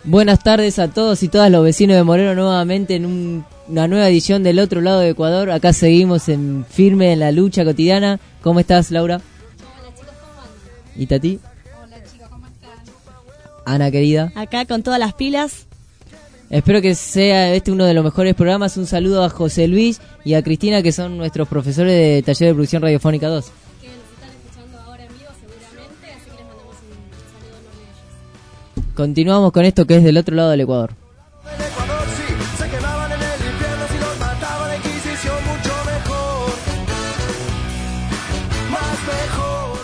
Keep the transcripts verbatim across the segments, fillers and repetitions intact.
Buenas tardes a todos y todas los vecinos de Moreno nuevamente en un, una nueva edición del otro lado de Ecuador. Acá seguimos en firme en la lucha cotidiana. ¿Cómo estás, Laura? Hola chicos, ¿cómo andan? ¿Y Tati? Hola chicos, ¿cómo están? Ana, querida. Acá con todas las pilas. Espero que sea este uno de los mejores programas. Un saludo a José Luis y a Cristina, que son nuestros profesores de Taller de Producción Radiofónica dos. Que nos están escuchando ahora en vivo seguramente, así que les mandamos un saludo enorme a ellos. Continuamos con esto que es del otro lado del Ecuador. En Ecuador sí, se quemaban en el infierno si los mataba la Inquisición, mucho mejor, más mejor.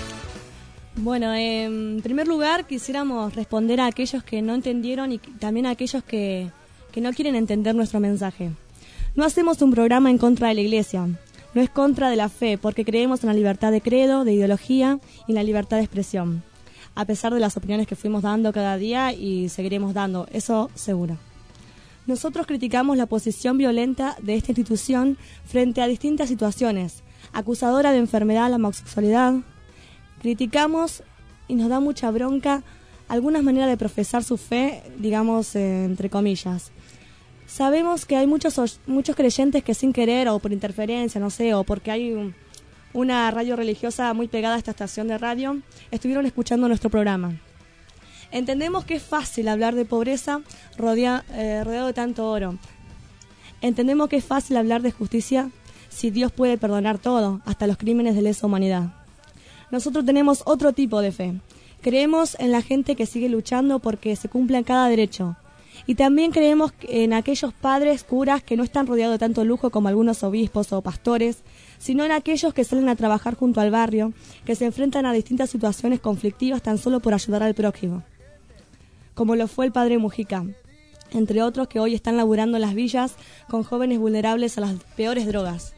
Bueno, en primer lugar quisiéramos responder a aquellos que no entendieron y también a aquellos que, que no quieren entender nuestro mensaje. No hacemos un programa en contra de la Iglesia, no es contra de la fe, porque creemos en la libertad de credo, de ideología y en la libertad de expresión, a pesar de las opiniones que fuimos dando cada día y seguiremos dando, eso seguro. Nosotros criticamos la posición violenta de esta institución frente a distintas situaciones, acusadora de enfermedad a la homosexualidad. Criticamos y nos da mucha bronca algunas maneras de profesar su fe, digamos, eh, entre comillas. Sabemos que hay muchos muchos creyentes que sin querer o por interferencia, no sé, o porque hay un, una radio religiosa muy pegada a esta estación de radio, estuvieron escuchando nuestro programa. Entendemos que es fácil hablar de pobreza rodea, eh, rodeado de tanto oro. Entendemos que es fácil hablar de justicia si Dios puede perdonar todo, hasta los crímenes de lesa humanidad. Nosotros tenemos otro tipo de fe. Creemos en la gente que sigue luchando porque se cumpla cada derecho. Y también creemos en aquellos padres, curas, que no están rodeados de tanto lujo como algunos obispos o pastores, sino en aquellos que salen a trabajar junto al barrio, que se enfrentan a distintas situaciones conflictivas tan solo por ayudar al prójimo, como lo fue el padre Mujica, entre otros que hoy están laburando en las villas con jóvenes vulnerables a las peores drogas.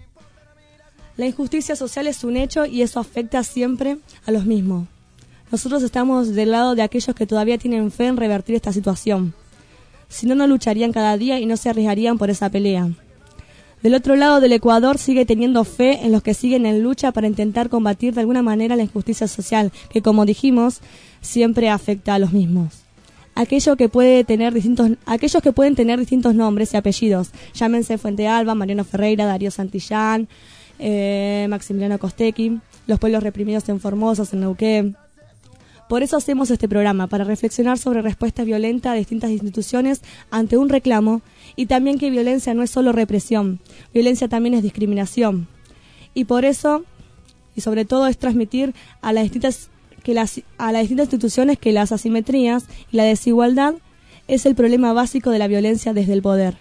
La injusticia social es un hecho y eso afecta siempre a los mismos. Nosotros estamos del lado de aquellos que todavía tienen fe en revertir esta situación. Si no, no lucharían cada día y no se arriesgarían por esa pelea. Del otro lado del Ecuador sigue teniendo fe en los que siguen en lucha para intentar combatir de alguna manera la injusticia social, que como dijimos, siempre afecta a los mismos. Aquello que puede tener distintos, aquellos que pueden tener distintos nombres y apellidos, llámense Fuente Alba, Mariano Ferreira, Darío Santillán, eh, Maximiliano Costecchi, los pueblos reprimidos en Formosa, en Neuquén. Por eso hacemos este programa, para reflexionar sobre respuestas violentas a distintas instituciones ante un reclamo, y también que violencia no es solo represión, violencia también es discriminación. Y por eso, y sobre todo, es transmitir a las distintas, que las, a las distintas instituciones que las asimetrías y la desigualdad es el problema básico de la violencia desde el poder.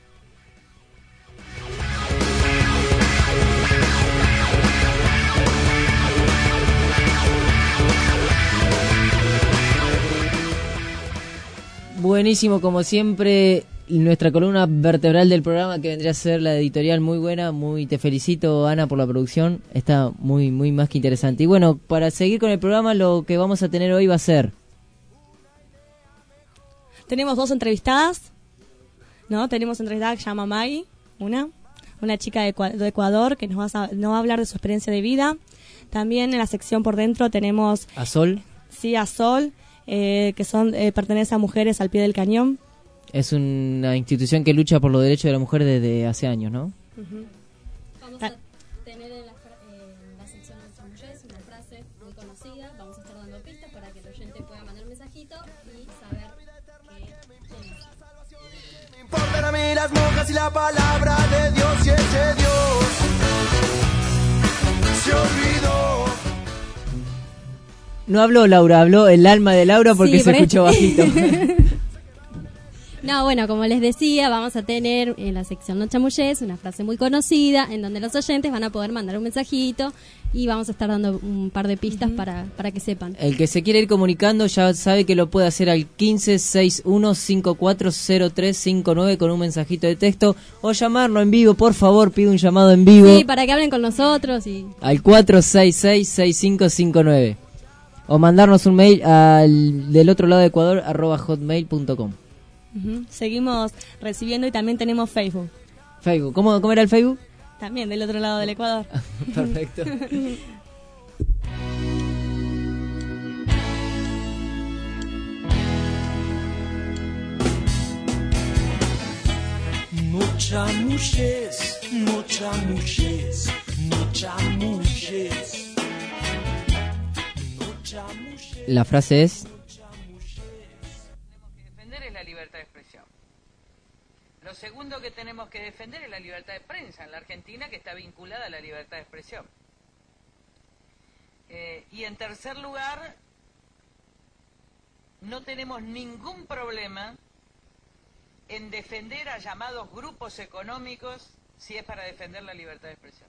Buenísimo, como siempre, nuestra columna vertebral del programa, que vendría a ser la editorial, muy buena. Muy te felicito, Ana, por la producción. Está muy, muy más que interesante. Y bueno, para seguir con el programa, lo que vamos a tener hoy va a ser... Tenemos dos entrevistadas, ¿no? Tenemos entrevistada que se llama Maggie, una, una chica de Ecuador que nos va a, nos va a hablar de su experiencia de vida. También en la sección por dentro tenemos... ¿A Sol? Sí, a Sol. Eh, que son eh, pertenece a Mujeres al Pie del Cañón. Es una institución que lucha por los derechos de la mujer desde hace años, ¿no? Uh-huh. Vamos a tener en la, en la sección de Chamullés una frase muy conocida. Vamos a estar dando pistas para que el oyente pueda mandar un mensajito y saber qué es. Me importan a mí las monjas y la palabra de Dios, y ese Dios se olvidó. No habló Laura, habló el alma de Laura porque sí, se por escuchó bajito. No, bueno, como les decía, vamos a tener en la sección No Chamullés una frase muy conocida en donde los oyentes van a poder mandar un mensajito y vamos a estar dando un par de pistas uh-huh. para, para que sepan. El que se quiere ir comunicando ya sabe que lo puede hacer al quince sesenta y uno cincuenta y cuatro cero tres cincuenta y nueve con un mensajito de texto, o llamarlo en vivo, por favor, pido un llamado en vivo. Sí, para que hablen con nosotros. Y al cuatro seis seis, seis cinco cinco nueve. O mandarnos un mail al del otro lado de Ecuador arroba hotmail punto com. Uh-huh. Seguimos recibiendo y también tenemos Facebook. Facebook, ¿cómo, cómo era el Facebook? También del otro lado del Ecuador. Perfecto. chamuches, no chamuches, no chamuches. La frase es... defender es la libertad de expresión. Lo segundo que tenemos que defender es la libertad de prensa en la Argentina, que está vinculada a la libertad de expresión. Eh, y en tercer lugar, no tenemos ningún problema en defender a llamados grupos económicos si es para defender la libertad de expresión.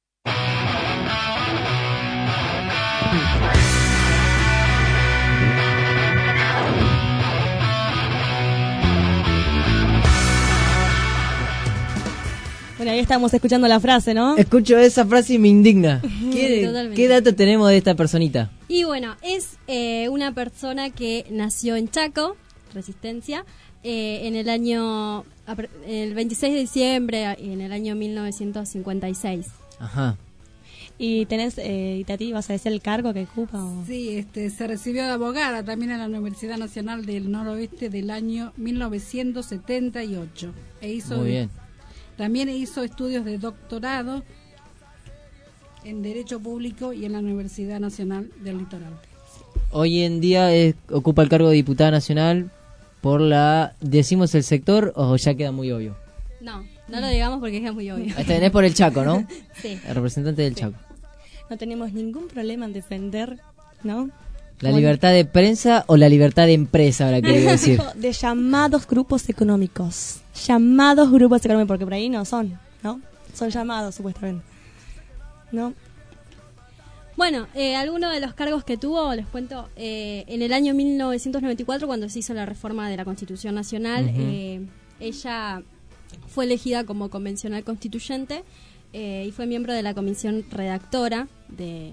Bueno, ahí estamos escuchando la frase, ¿no? Escucho esa frase y me indigna. ¿Qué, Totalmente. ¿qué dato tenemos de esta personita? Y bueno, es eh, una persona que nació en Chaco, Resistencia, eh, en el año, el veintiséis de diciembre, en el año mil novecientos cincuenta y seis. Ajá. Y tenés, eh, Itati, ¿vas a decir el cargo que ocupa? O... Sí, este, se recibió de abogada también en la Universidad Nacional del Noroeste del año mil novecientos setenta y ocho. E hizo Muy bien. También hizo estudios de doctorado en Derecho Público y en la Universidad Nacional del Litoral. Hoy en día es- ocupa el cargo de diputada nacional por la... ¿Decimos el sector o ya queda muy obvio? No, no lo digamos porque es muy obvio. Esta es por el Chaco, ¿no? Sí. El representante del Chaco. No tenemos ningún problema en defender, ¿no? ¿La Como- libertad de prensa o la libertad de empresa, ahora que digo decir? De llamados grupos económicos. Llamados grupos económicos, porque por ahí no son, ¿no? Son llamados, supuestamente. ¿No? Bueno, eh, algunos de los cargos que tuvo, les cuento, eh, en el año mil novecientos noventa y cuatro, cuando se hizo la reforma de la Constitución Nacional, Ujú. eh, ella fue elegida como convencional constituyente eh, y fue miembro de la comisión redactora de...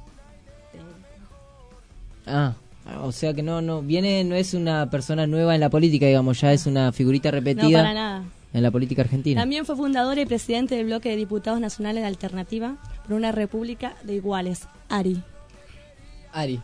Ah, o sea que no, no, viene, no es una persona nueva en la política, digamos, ya es una figurita No, repetida para nada. en la política argentina. También fue fundador y presidente del bloque de diputados nacionales de Alternativa por una república de iguales, Ari. Ari.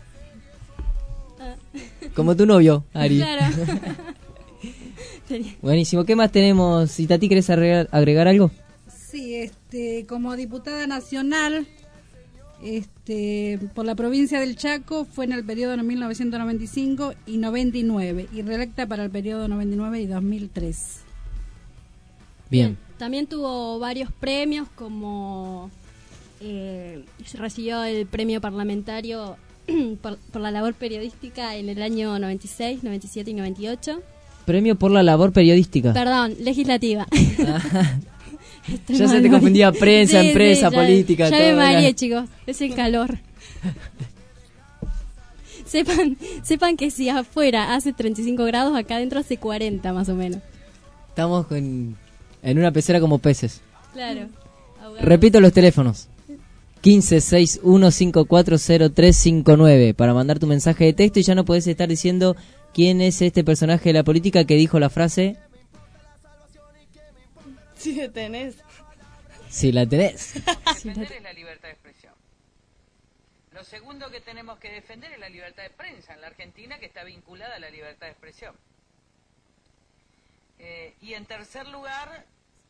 Como tu novio, Ari. Claro. Buenísimo, ¿qué más tenemos? ¿Y Tati, querés agregar, agregar algo? Sí, este, como diputada nacional este, por la provincia del Chaco fue en el periodo de mil novecientos noventa y cinco y noventa y nueve y reelecta para el periodo noventa y nueve y dos mil tres. Bien. También tuvo varios premios, como eh, recibió el premio parlamentario por, por la labor periodística en el año noventa y seis, noventa y siete y noventa y ocho. Premio por la labor periodística. Perdón, legislativa. Estoy Ya se mal, te mal. confundía prensa, Sí, empresa, sí, ya- política, Ya todo me mareé, era- chicos. Es el calor. sepan, sepan que si afuera hace treinta y cinco grados, acá adentro hace cuarenta más o menos. Estamos con- en una pecera como peces. Claro. Repito los teléfonos. quince sesenta y uno cincuenta y cuatro cero tres cincuenta y nueve para mandar tu mensaje de texto y ya no podés estar diciendo quién es este personaje de la política que dijo la frase. Sí, tenés. Si la tenés. Defender es la libertad de expresión. Lo segundo que tenemos que defender es la libertad de prensa en la Argentina, que está vinculada a la libertad de expresión. Eh, y en tercer lugar,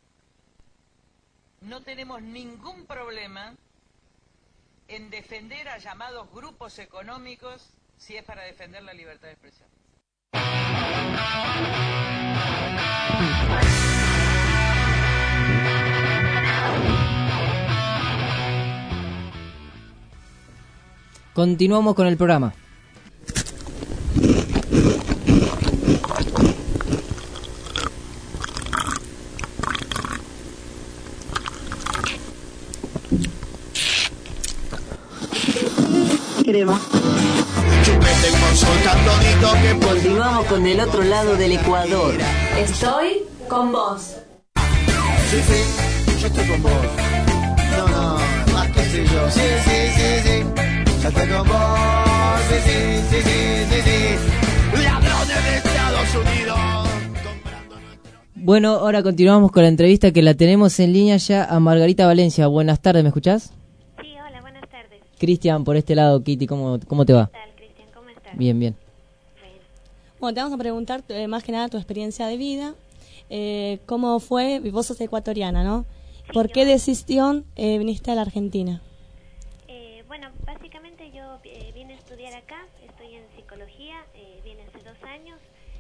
no tenemos ningún problema en defender a llamados grupos económicos si es para defender la libertad de expresión. Continuamos con el programa. Chupete con soltandodito que Continuamos con el otro lado del Ecuador. Estoy con vos. Sí, sí, yo estoy con vos. No, no, más que sé yo. Sí, sí, sí, sí. Yo estoy con vos. Sí, sí, sí, sí, sí, sí. Ladrones de Estados Unidos. Comprando nuestro... Bueno, ahora continuamos con la entrevista que la tenemos en línea ya a Margarita Valencia. Buenas tardes, ¿me escuchás? Sí, hola, buenas tardes. Cristian, por este lado, Kitty, ¿cómo, cómo te va? ¿Qué tal, Cristian? ¿Cómo estás? Bien, bien. Bueno. Bueno, te vamos a preguntar eh, más que nada tu experiencia de vida. eh, ¿cómo fue? Vos sos ecuatoriana, ¿no? Sí, ¿Por yo- qué decisión eh, viniste a la Argentina? Eh, bueno, básicamente yo eh, vine a estudiar acá, estoy en psicología, eh, vine hace dos años.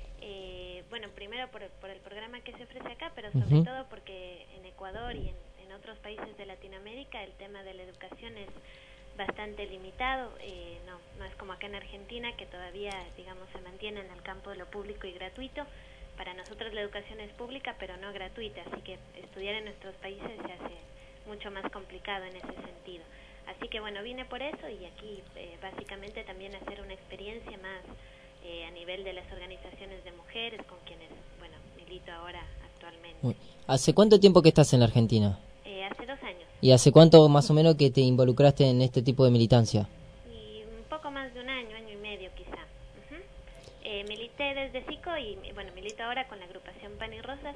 Eh, bueno, primero por el, por el programa que se ofrece acá, pero sobre Ujú. todo porque en Ecuador y en, en otros países de Latinoamérica el tema de la educación es bastante limitado. Eh, no, no es como acá en Argentina, que todavía, digamos, se mantiene en el campo de lo público y gratuito. Para nosotros la educación es pública, pero no gratuita, así que estudiar en nuestros países se hace mucho más complicado en ese sentido. Así que bueno, vine por eso y aquí eh, básicamente también hacer una experiencia más eh, a nivel de las organizaciones de mujeres con quienes, bueno, milito ahora actualmente. ¿Hace cuánto tiempo que estás en la Argentina? Eh, hace dos años ¿Y hace cuánto más o menos que te involucraste en este tipo de militancia? y un poco más de un año, año y medio quizá. Ujú. Eh, milité desde Psico y bueno, milito ahora con la agrupación Pan y Rosas,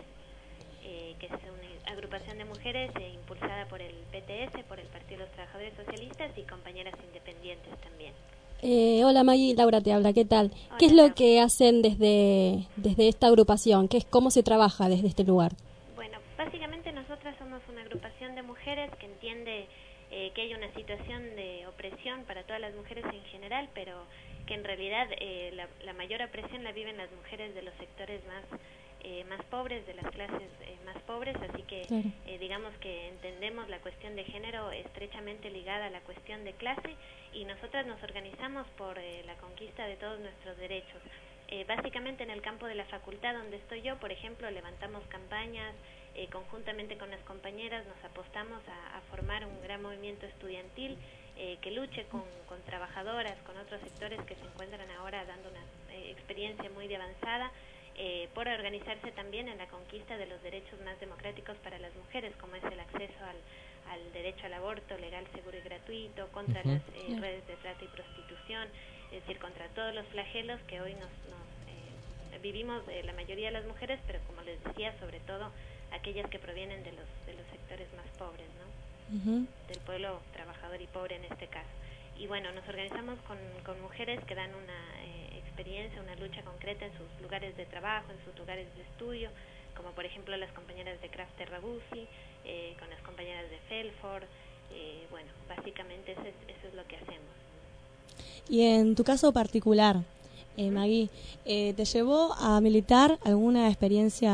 eh, que es una agrupación de mujeres eh, impulsada por el P T S, por el Partido de los Trabajadores Socialistas y compañeras independientes también. Eh, hola Maggie, Laura te habla, ¿qué tal? Hola, ¿Qué es lo Laura. que hacen desde, desde esta agrupación? ¿Qué es, ¿Cómo se trabaja desde este lugar? Bueno, básicamente nosotras somos una agrupación de mujeres que entiende eh, que hay una situación de opresión para todas las mujeres en general, pero que en realidad eh, la, la mayor opresión la viven las mujeres de los sectores más eh, más pobres, de las clases eh, más pobres, así que Claro. eh, digamos que entendemos la cuestión de género estrechamente ligada a la cuestión de clase y nosotras nos organizamos por eh, la conquista de todos nuestros derechos. Eh, básicamente en el campo de la facultad donde estoy yo, por ejemplo, levantamos campañas, eh, conjuntamente con las compañeras nos apostamos a, a formar un gran movimiento estudiantil eh, que luche con, con trabajadoras, con otros sectores que se encuentran ahora dando una eh, experiencia muy de avanzada, eh, por organizarse también en la conquista de los derechos más democráticos para las mujeres, como es el acceso al, al derecho al aborto legal, seguro y gratuito, contra Ujú. las eh, redes de trata y prostitución, es decir, contra todos los flagelos que hoy nos, nos eh, vivimos eh, la mayoría de las mujeres, pero como les decía, sobre todo aquellas que provienen de los de los sectores más pobres, ¿no? Ujú. Del pueblo trabajador y pobre en este caso. Y bueno, nos organizamos con, con mujeres que dan una eh, experiencia, una lucha concreta en sus lugares de trabajo, en sus lugares de estudio, como por ejemplo las compañeras de Craft Terrabusi, eh, con las compañeras de Felford, eh, bueno, básicamente eso es, eso es lo que hacemos. Y en tu caso particular, eh, Maggie, eh, ¿te llevó a militar alguna experiencia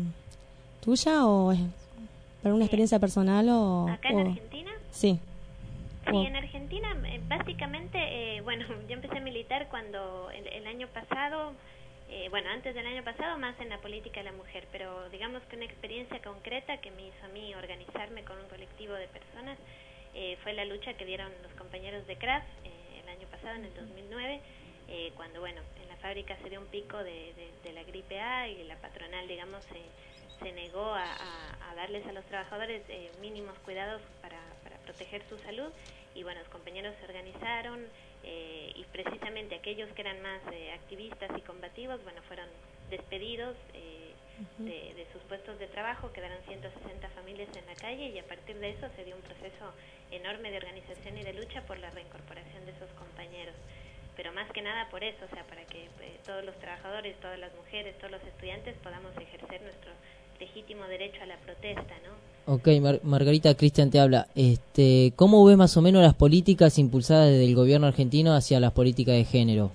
tuya o es para una Eh, experiencia personal o...? ¿Acá en o- Argentina? Sí. Sí, Oh. en Argentina, eh, básicamente, eh, bueno, yo empecé a militar cuando el, el año pasado, eh, bueno, antes del año pasado, más en la política de la mujer, pero digamos que una experiencia concreta que me hizo a mí organizarme con un colectivo de personas eh, fue la lucha que dieron los compañeros de Craft eh, el año pasado, en el dos mil nueve, eh, cuando, bueno, en la fábrica se dio un pico de, de, de la gripe A y la patronal, digamos, se, se negó a, a, a darles a los trabajadores eh, mínimos cuidados para, para proteger su salud. Y bueno, los compañeros se organizaron eh, y precisamente aquellos que eran más eh, activistas y combativos, bueno, fueron despedidos eh, de, de sus puestos de trabajo, quedaron ciento sesenta familias en la calle y a partir de eso se dio un proceso enorme de organización y de lucha por la reincorporación de esos compañeros. Pero más que nada por eso, o sea, para que eh, todos los trabajadores, todas las mujeres, todos los estudiantes podamos ejercer nuestro legítimo derecho a la protesta, ¿no? Ok, Mar- Margarita, Cristian te habla. Este, ¿Cómo ve más o menos las políticas impulsadas desde el gobierno argentino hacia las políticas de género?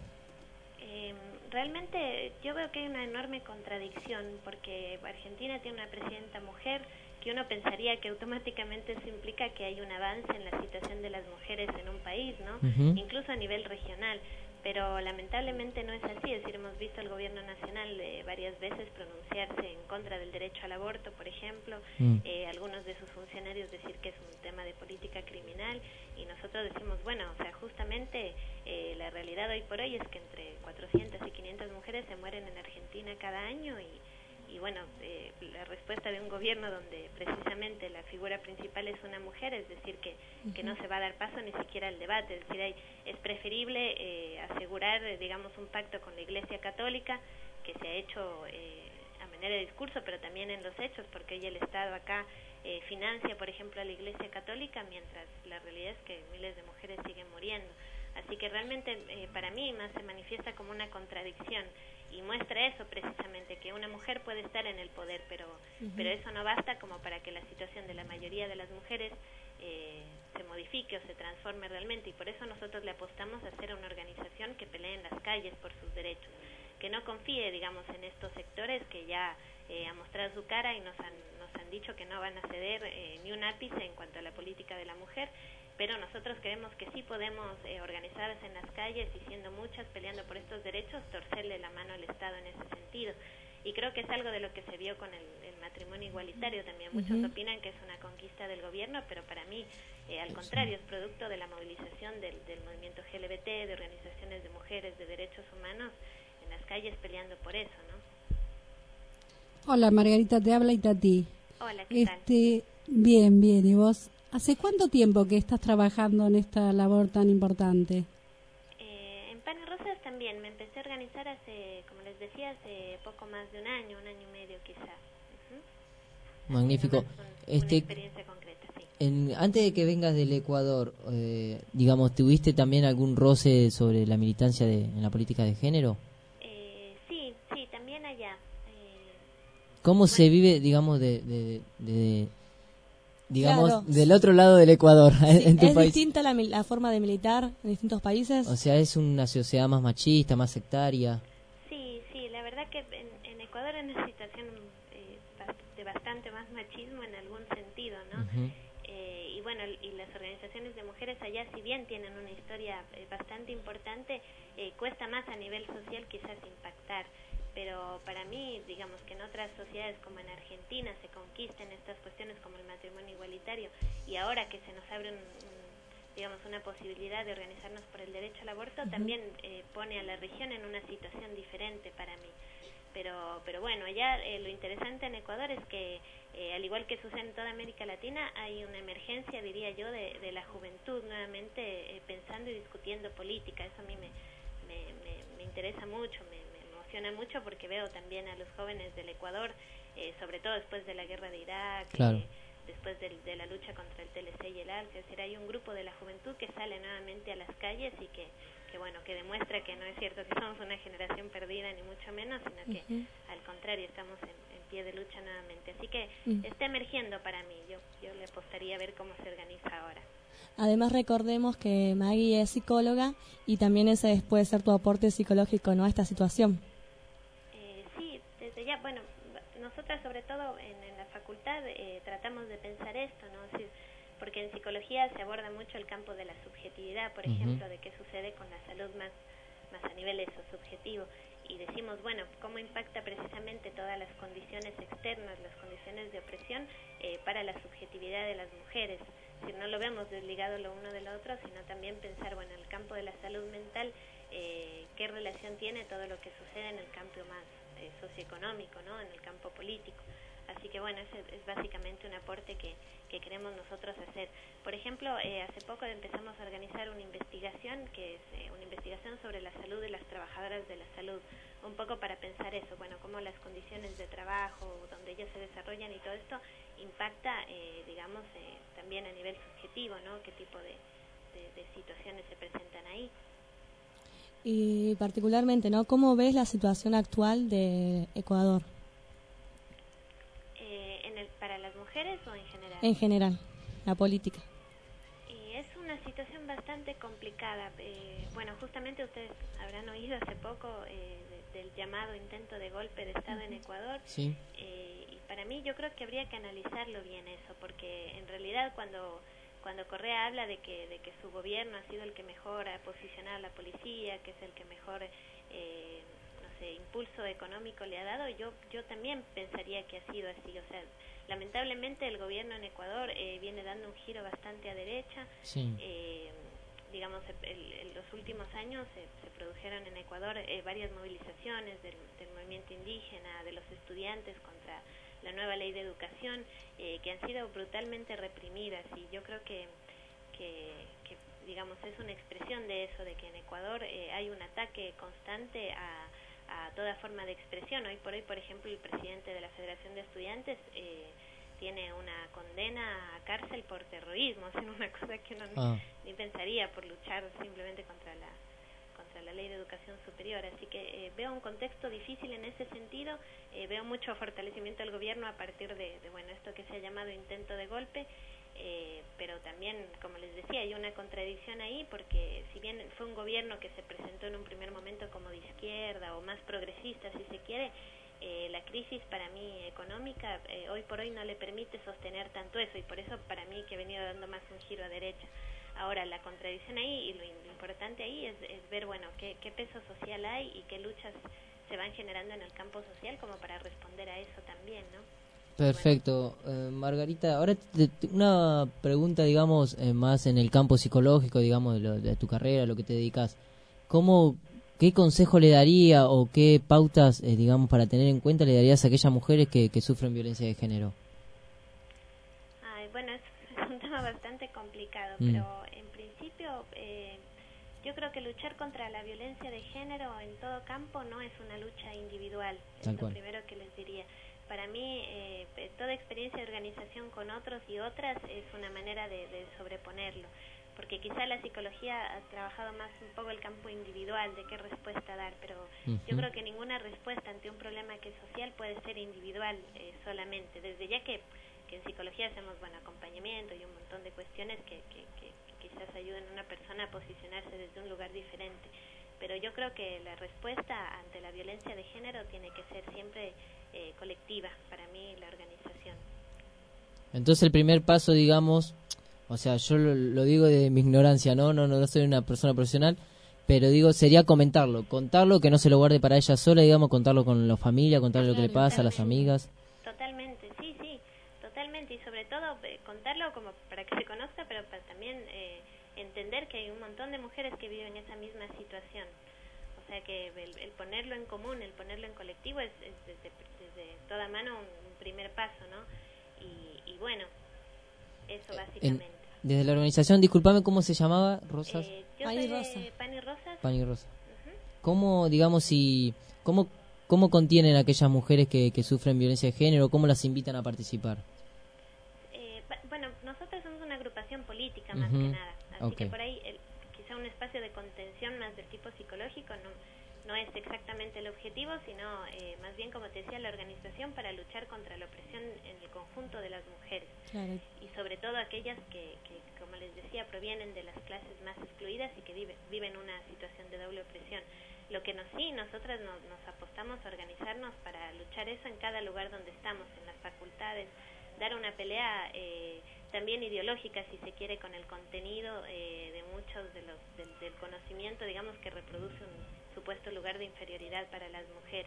Eh, realmente yo veo que hay una enorme contradicción porque Argentina tiene una presidenta mujer que uno pensaría que automáticamente eso implica que hay un avance en la situación de las mujeres en un país, ¿no? Ujú. Incluso a nivel regional, pero lamentablemente no es así, es decir, hemos visto al gobierno nacional eh, varias veces pronunciarse en contra del derecho al aborto, por ejemplo, Mm. eh, algunos de sus funcionarios decir que es un tema de política criminal y nosotros decimos, bueno, o sea, justamente eh, la realidad hoy por hoy es que entre cuatrocientas y quinientas mujeres se mueren en Argentina cada año y y bueno, eh, la respuesta de un gobierno donde precisamente la figura principal es una mujer, es decir, que, que no se va a dar paso ni siquiera al debate, es decir, hay, es preferible eh, asegurar, eh, digamos, un pacto con la Iglesia Católica, que se ha hecho eh, a manera de discurso, pero también en los hechos, porque hoy el Estado acá eh, financia, por ejemplo, a la Iglesia Católica, mientras la realidad es que miles de mujeres siguen muriendo. Así que realmente eh, para mí más se manifiesta como una contradicción y muestra eso precisamente, que una mujer puede estar en el poder, pero, uh-huh. pero eso no basta como para que la situación de la mayoría de las mujeres eh, se modifique o se transforme realmente, y por eso nosotros le apostamos a hacer una organización que pelee en las calles por sus derechos, que no confíe, digamos, en estos sectores que ya eh, han mostrado su cara y nos han, nos han dicho que no van a ceder eh, ni un ápice en cuanto a la política de la mujer, pero nosotros creemos que sí podemos eh, organizarnos en las calles y siendo muchas peleando por estos derechos, torcerle la mano al Estado en ese sentido. Y creo que es algo de lo que se vio con el, el matrimonio igualitario también. Muchos uh-huh. opinan que es una conquista del gobierno, pero para mí, eh, al contrario, es producto de la movilización del, del movimiento G L B T, de organizaciones de mujeres, de derechos humanos, en las calles peleando por eso, ¿no? Hola, Margarita, te habla Itatí. Hola, ¿qué tal? Este, bien, bien, ¿y vos? ¿Hace cuánto tiempo que estás trabajando en esta labor tan importante? Eh, en Pan y Rosas también. Me empecé a organizar hace, como les decía, hace poco más de un año, un año y medio quizás. Uh-huh. Magnífico. Un, este, una experiencia concreta, sí. En, antes de que vengas del Ecuador, eh, digamos, ¿tuviste también algún roce sobre la militancia de, en la política de género? Eh, sí, sí, también allá. Eh, ¿Cómo bueno. se vive, digamos, de... de, de, de digamos, claro. del otro lado del Ecuador, sí, en tu ¿Es país? distinta la, la forma de militar en distintos países? O sea, ¿es una sociedad más machista, más sectaria? Sí, sí, la verdad que en, en Ecuador es una situación eh, de bastante más machismo en algún sentido, ¿no? Uh-huh. Eh, y bueno, y las organizaciones de mujeres allá, si bien tienen una historia eh, bastante importante, eh, cuesta más a nivel social quizás impactar. Pero para mí, digamos que en otras sociedades como en Argentina se conquisten estas cuestiones como el matrimonio igualitario, y ahora que se nos abre un, un, digamos una posibilidad de organizarnos por el derecho al aborto, uh-huh. también eh, pone a la región en una situación diferente para mí. Pero pero bueno, allá eh, lo interesante en Ecuador es que, eh, al igual que sucede en toda América Latina, hay una emergencia, diría yo, de, de la juventud nuevamente eh, pensando y discutiendo política. Eso a mí me, me, me, me interesa mucho, me mucho porque veo también a los jóvenes del Ecuador, eh, sobre todo después de la guerra de Irak, claro. eh, después de, de la lucha contra el T L C y el A L C, es decir, hay un grupo de la juventud que sale nuevamente a las calles y que, que bueno, que demuestra que no es cierto que somos una generación perdida ni mucho menos, sino que uh-huh. al contrario, estamos en, en pie de lucha nuevamente. Así que uh-huh. está emergiendo para mí, yo, yo le apostaría a ver cómo se organiza ahora. Además, recordemos que Maggie es psicóloga y también ese puede ser tu aporte psicológico, ¿no?, a esta situación. Ya, bueno, nosotras sobre todo en, en la facultad eh, tratamos de pensar esto, ¿no? Sí, porque en psicología se aborda mucho el campo de la subjetividad, por uh-huh. ejemplo, de qué sucede con la salud más, más a nivel eso, subjetivo, y decimos, bueno, cómo impacta precisamente todas las condiciones externas, las condiciones de opresión eh, para la subjetividad de las mujeres. Si no lo vemos desligado lo uno de lo otro, sino también pensar, bueno, en el campo de la salud mental, eh, qué relación tiene todo lo que sucede en el campo más eh, socioeconómico, ¿no?, en el campo político. Así que bueno, ese es básicamente un aporte que, que queremos nosotros hacer. Por ejemplo, eh, hace poco empezamos a organizar una investigación, que es eh, una investigación sobre la salud de las trabajadoras de la salud, un poco para pensar eso, bueno, cómo las condiciones de trabajo, donde ellas se desarrollan y todo esto, impacta, eh, digamos, eh, también a nivel subjetivo, ¿no?, qué tipo de, de, de situaciones se presentan ahí. Y particularmente, ¿no?, ¿cómo ves la situación actual de Ecuador? Eh, en el, ¿Para las mujeres o en general? En general, la política. Y es una situación bastante complicada. Eh, bueno, justamente ustedes habrán oído hace poco eh, de, del llamado intento de golpe de Estado en Ecuador. Sí. Eh, y para mí yo creo que habría que analizarlo bien eso, porque en realidad cuando... Cuando Correa habla de que de que su gobierno ha sido el que mejor ha posicionado a la policía, que es el que mejor, eh, no sé, impulso económico le ha dado, yo yo también pensaría que ha sido así. O sea, lamentablemente el gobierno en Ecuador eh, viene dando un giro bastante a derecha. Sí. Eh, digamos, en los últimos años se, se produjeron en Ecuador eh, varias movilizaciones del, del movimiento indígena, de los estudiantes contra la nueva ley de educación, eh, que han sido brutalmente reprimidas, y yo creo que, que, que digamos, es una expresión de eso, de que en Ecuador eh, hay un ataque constante a, a toda forma de expresión. Hoy por hoy, por ejemplo, el presidente de la Federación de Estudiantes eh, tiene una condena a cárcel por terrorismo, o sea, una cosa que uno Ah. ni, ni pensaría por luchar simplemente contra la contra la ley de educación superior. Así que eh, veo un contexto difícil en ese sentido, eh, veo mucho fortalecimiento del gobierno a partir de, de bueno esto que se ha llamado intento de golpe, eh, pero también, como les decía, hay una contradicción ahí, porque si bien fue un gobierno que se presentó en un primer momento como de izquierda o más progresista, si se quiere, eh, la crisis para mí económica eh, hoy por hoy no le permite sostener tanto eso, y por eso para mí que he venido dando más un giro a derecha. Ahora, la contradicción ahí, y lo, lo importante ahí es, es ver, bueno, qué, qué peso social hay y qué luchas se van generando en el campo social como para responder a eso también, ¿no? Perfecto. Eh, Margarita, ahora te- te- una pregunta, digamos, eh, más en el campo psicológico, digamos, de, lo- de tu carrera, lo que te dedicas. ¿Cómo, qué consejo le daría o qué pautas, eh, digamos, para tener en cuenta le darías a aquellas mujeres que, que sufren violencia de género? Ay, bueno, es, es un tema bastante complicado, Mm. pero en principio eh, yo creo que luchar contra la violencia de género en todo campo no es una lucha individual, Tal es cual. lo primero que les diría. Para mí, eh, eh, toda experiencia de organización con otros y otras es una manera de, de sobreponerlo, porque quizá la psicología ha trabajado más un poco el campo individual, de qué respuesta dar, pero yo Ujú. creo que ninguna respuesta ante un problema que es social puede ser individual eh, solamente, desde ya que, que en psicología hacemos bueno acompañamiento y un montón de cuestiones que, que, que, que quizás ayuden a una persona a posicionarse desde un lugar diferente, pero yo creo que la respuesta ante la violencia de género tiene que ser siempre eh, colectiva, para mí la organización. Entonces el primer paso, digamos, o sea, yo lo, lo digo de mi ignorancia, ¿no? No, no, no soy una persona profesional, pero digo, sería comentarlo, contarlo, que no se lo guarde para ella sola, digamos, contarlo con la familia, contarle lo que le pasa a las amigas. Totalmente, sí, sí, totalmente, y sobre todo eh, contarlo como para que se conozca, pero para también eh, entender que hay un montón de mujeres que viven esa misma situación. O sea que el, el ponerlo en común, el ponerlo en colectivo es, es desde, desde toda mano un, un primer paso, ¿no? Y, y bueno, eso básicamente. En- desde la organización, discúlpame, ¿cómo se llamaba? Rosas. Eh, yo Pan y soy de Rosa. Pan y Rosas. Pan y Rosa. Ujú. ¿Cómo, digamos, si, cómo, cómo contienen a aquellas mujeres que, que sufren violencia de género? ¿Cómo las invitan a participar? Eh, ba- bueno, nosotros somos una agrupación política más Ujú, que nada, así ok. que por ahí el, quizá un espacio de contención más del tipo psicológico no, no es exactamente el objetivo, sino eh, más bien, como te decía, la organización para luchar contra la opresión en el conjunto de las mujeres, Claro. y sobre todo aquellas que, que, como les decía, provienen de las clases más excluidas y que vive, viven una situación de doble opresión. Lo que nos sí, nosotras nos, nos apostamos a organizarnos para luchar eso en cada lugar donde estamos, en las facultades, dar una pelea eh, también ideológica, si se quiere, con el contenido eh, de muchos de los del, del conocimiento, digamos, que reproduce un supuesto lugar de inferioridad para las mujeres.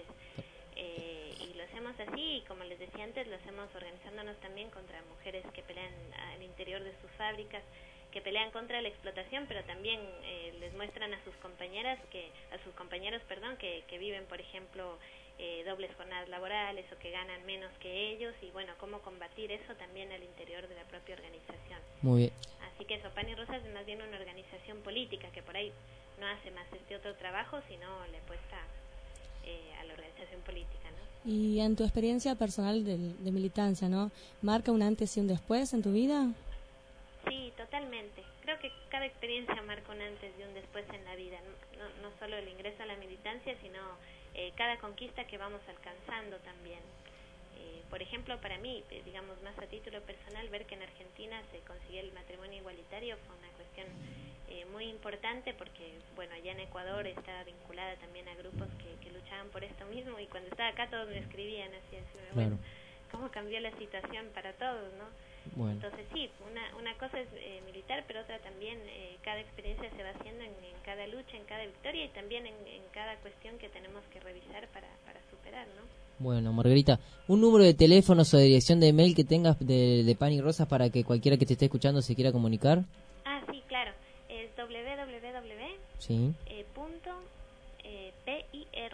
Eh, y lo hacemos así, y como les decía antes, lo hacemos organizándonos también contra mujeres que pelean al interior de sus fábricas, que pelean contra la explotación, pero también eh, les muestran a sus compañeras que a sus compañeros, perdón, que, que viven, por ejemplo, eh, dobles jornadas laborales o que ganan menos que ellos, y bueno, cómo combatir eso también al interior de la propia organización. Muy bien. Así que eso, Pan y Rosas es más bien una organización política que por ahí no hace más este otro trabajo, sino le apuesta eh, a la organización política, ¿no? Y en tu experiencia personal de, de militancia, ¿no? ¿Marca un antes y un después en tu vida? Sí, totalmente. Creo que cada experiencia marca un antes y un después en la vida. No, no, no solo el ingreso a la militancia, sino eh, cada conquista que vamos alcanzando también. Eh, por ejemplo, para mí, eh, digamos más a título personal, ver que en Argentina se consiguió el matrimonio igualitario fue una cuestión eh, muy importante, porque, bueno, allá en Ecuador estaba vinculada también a grupos que, que luchaban por esto mismo, y cuando estaba acá todos me escribían así, así bueno, Claro. cómo cambió la situación para todos, ¿no? Bueno. Entonces sí, una, una cosa es eh, militar, pero otra también, eh, cada experiencia se va haciendo en, en cada lucha, en cada victoria, y también en, en cada cuestión que tenemos que revisar para, para superar, ¿no? Bueno, Margarita, un número de teléfonos o de dirección de mail que tengas de, de Pan y Rosas para que cualquiera que te esté escuchando se quiera comunicar. Ah, sí, claro, es doble u doble u doble u Sí. eh, punto eh, pir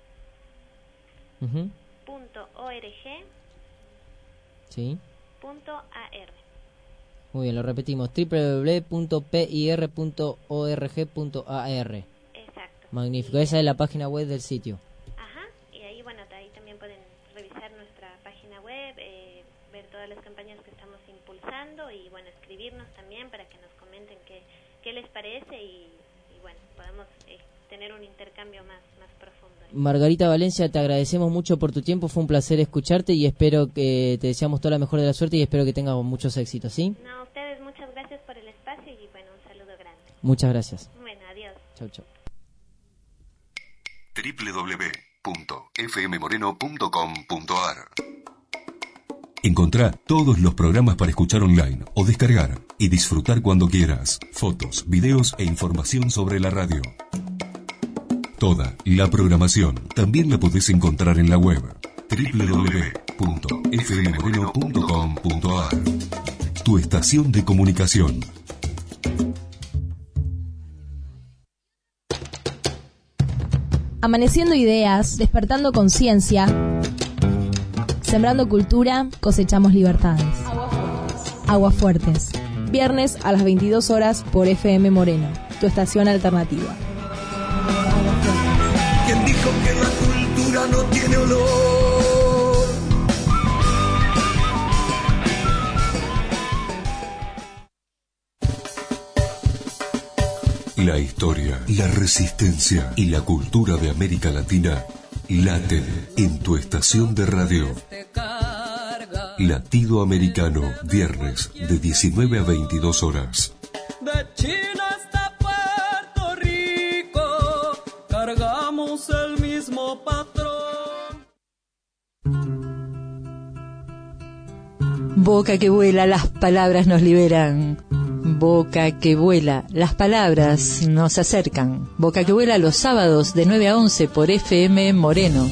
Ujú. punto org Sí. punto ar. Muy bien, lo repetimos, doble u doble u doble u punto pir punto org punto ar. Exacto. Magnífico, esa es la página web del sitio. Ajá, y ahí, bueno, ahí también pueden revisar nuestra página web, eh, ver todas las campañas que estamos impulsando y bueno, escribirnos también para que nos comenten qué, qué les parece y, y bueno, podemos eh, tener un intercambio más, más profundo. Margarita Valencia, te agradecemos mucho por tu tiempo, fue un placer escucharte y espero que te deseamos toda la mejor de la suerte y espero que tengas muchos éxitos, ¿sí? No, a ustedes muchas gracias por el espacio y bueno, un saludo grande. Muchas gracias. Bueno, adiós. Chau, chau. doble u doble u doble u punto f m moreno punto com punto a r Encontrá todos los programas para escuchar online o descargar y disfrutar cuando quieras. Fotos, videos e información sobre la radio. Toda la programación también la podés encontrar en la web doble u doble u doble u punto f m moreno punto com punto a r. Tu estación de comunicación. Amaneciendo ideas, despertando conciencia, sembrando cultura, cosechamos libertades. Aguas Fuertes. Viernes a las veintidós horas por F M Moreno, tu estación alternativa. ¿Quién dijo que la cultura no tiene olor? La historia, la resistencia y la cultura de América Latina laten en tu estación de radio. Latido Americano, viernes de diecinueve a veintidós horas. De China hasta Puerto Rico, cargamos el mismo patrón. Boca que vuela, las palabras nos liberan. Boca que vuela, las palabras nos acercan. Boca que vuela los sábados de nueve a once por F M Moreno.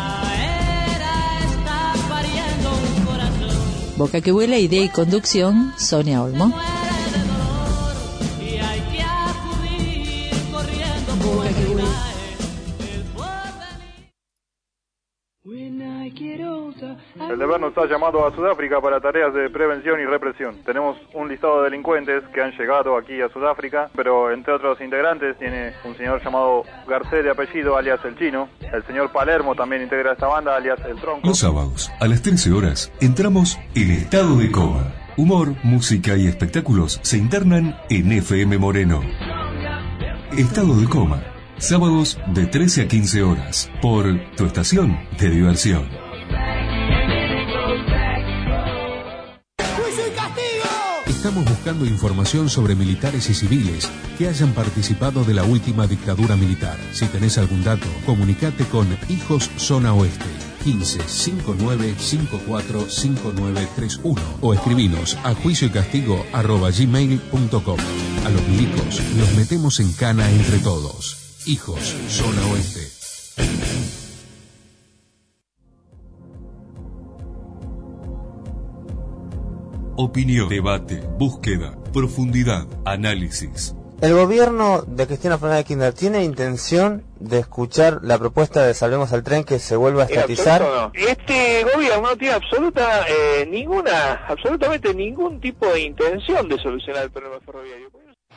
Boca que vuela, idea y conducción, Sonia Olmo. Boca que vuela. El deber nos ha llamado a Sudáfrica para tareas de prevención y represión. Tenemos un listado de delincuentes que han llegado aquí a Sudáfrica, pero entre otros integrantes tiene un señor llamado Garcés de apellido, alias El Chino. El señor Palermo también integra esta banda, alias El Tronco. Los sábados, a las trece horas, entramos en estado de coma. Humor, música y espectáculos se internan en F M Moreno. Estado de coma. Sábados de trece a quince horas, por tu estación de diversión. Estamos buscando información sobre militares y civiles que hayan participado de la última dictadura militar. Si tenés algún dato, comunicate con Hijos Zona Oeste quince cincuenta y nueve cincuenta y cuatro cincuenta y nueve treinta y uno o escribinos a juicio y castigo arroba gmail punto com. A los milicos los metemos en cana entre todos. Hijos Zona Oeste. Opinión, debate, búsqueda, profundidad, análisis. El gobierno de Cristina Fernández de Kirchner tiene intención de escuchar la propuesta de Salvemos al Tren que se vuelva a estatizar. No. Este gobierno no tiene absoluta eh, ninguna, absolutamente ningún tipo de intención de solucionar el problema ferroviario.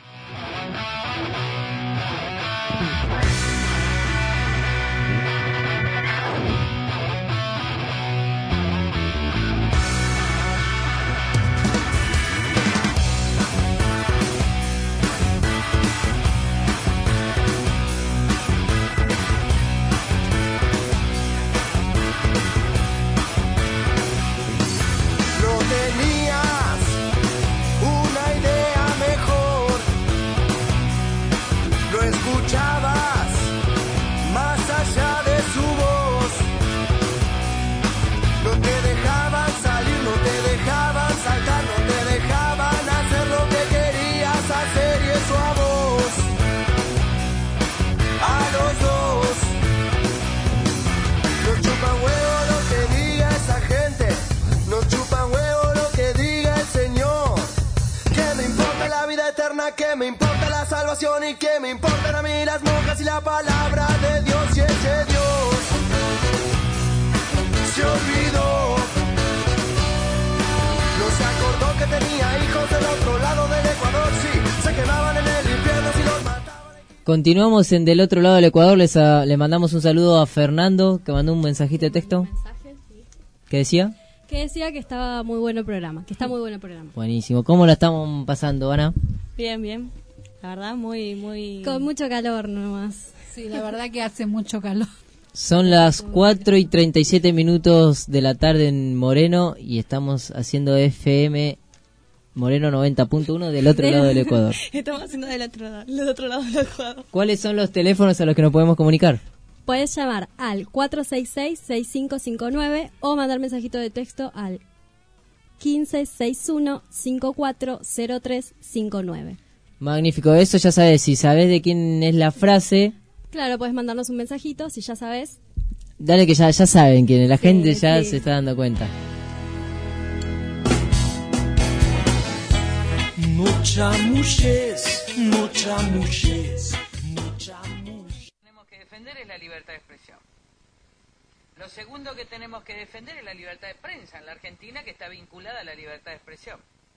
Que me importa la salvación y que me importan a mí las monjas y la palabra de Dios. Y ese Dios se olvidó, no se acordó que tenía hijos del otro lado del Ecuador. Sí, se quemaban en el infierno si los mataban. Continuamos en Del Otro Lado del Ecuador. Les a, le mandamos un saludo a Fernando que mandó un mensajito de texto. ¿Qué decía? Que decía que estaba muy bueno el programa, que está muy bueno el programa. Buenísimo. ¿Cómo la estamos pasando, Ana? Bien, bien. La verdad, muy, muy... Con mucho calor nomás. Sí, la verdad que hace mucho calor. Son las cuatro y treinta y siete minutos de la tarde en Moreno y estamos haciendo F M Moreno noventa punto uno del otro lado del Ecuador. Estamos haciendo del otro lado, del otro lado del Ecuador. ¿Cuáles son los teléfonos a los que nos podemos comunicar? Puedes llamar al cuatro seis seis, seis cinco cinco nueve o mandar mensajito de texto al uno cinco seis uno, cinco cuatro cero tres cinco nueve. Magnífico, eso ya sabes, si sabes de quién es la frase... Claro, puedes mandarnos un mensajito, si ya sabes. Dale que ya, ya saben quién es, la Sí, gente ya sí. se está dando cuenta. Mucha muchez, mucha muchez, mucha muchez. Tenemos que defender es la libertad de expresión. Lo segundo que tenemos que defender es la libertad de prensa en la Argentina, que está vinculada a la libertad de expresión.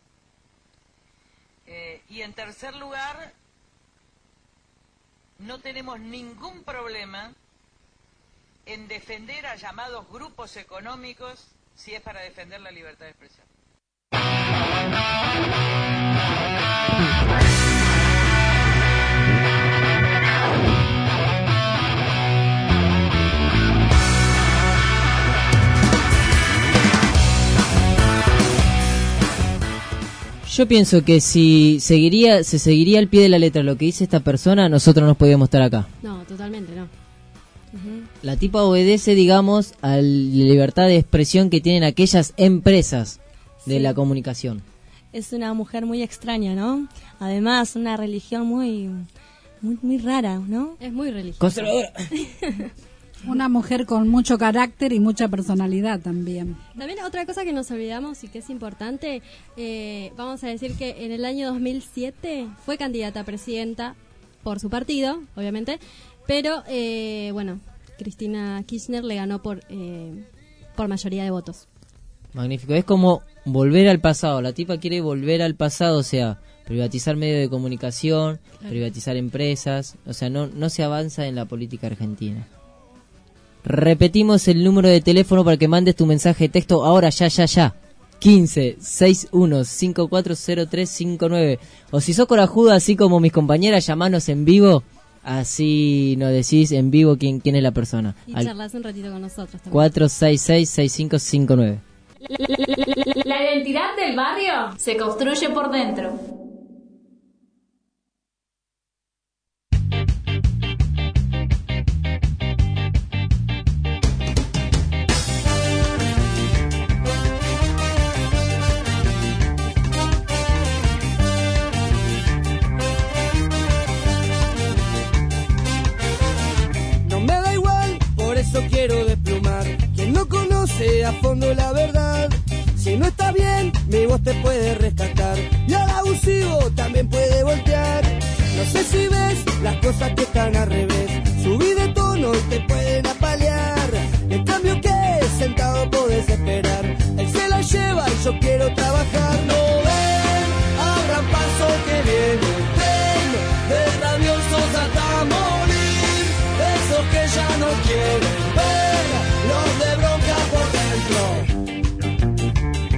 Eh, y en tercer lugar, no tenemos ningún problema en defender a llamados grupos económicos si es para defender la libertad de expresión. Yo pienso que si seguiría, se seguiría al pie de la letra lo que dice esta persona, nosotros no podríamos estar acá. No, totalmente no. Uh-huh. La tipa obedece, digamos, a la libertad de expresión que tienen aquellas empresas de Sí. la comunicación. Es una mujer muy extraña, ¿no? Además, una religión muy, muy, muy rara, ¿no? Es muy religiosa. Conservadora. Una mujer con mucho carácter y mucha personalidad también. También otra cosa que nos olvidamos y que es importante, eh, vamos a decir que en el año dos mil siete fue candidata a presidenta por su partido, obviamente, pero eh, bueno, Cristina Kirchner le ganó por, eh, por mayoría de votos. Magnífico. Es como volver al pasado. La tipa quiere volver al pasado, o sea, privatizar medios de comunicación, Claro. privatizar empresas. O sea, no, no se avanza en la política argentina. Repetimos el número de teléfono para que mandes tu mensaje de texto ahora, ya, ya, ya. quince, sesenta y uno, cincuenta y cuatro cero tres cincuenta y nueve. O si sos corajuda, así como mis compañeras, llamanos en vivo. Así nos decís en vivo quién, quién es la persona. Y Al charlas un ratito con nosotros también. cuatro seis seis, seis cinco cinco nueve. La identidad del barrio se construye por dentro. No me da igual, por eso quiero desplumar. Quien no conoce a fondo la verdad, si no está bien, mi voz te puede rescatar. Y al abusivo también puede voltear. No sé si ves las cosas que están al revés. Subí de tono y te pueden apalear. En cambio que sentado podés esperar. Él se la lleva y yo quiero trabajar. No ven, abran paso que viene el tren de rabiosos hasta morir. Esos que ya no quieren ver los de bronca por dentro.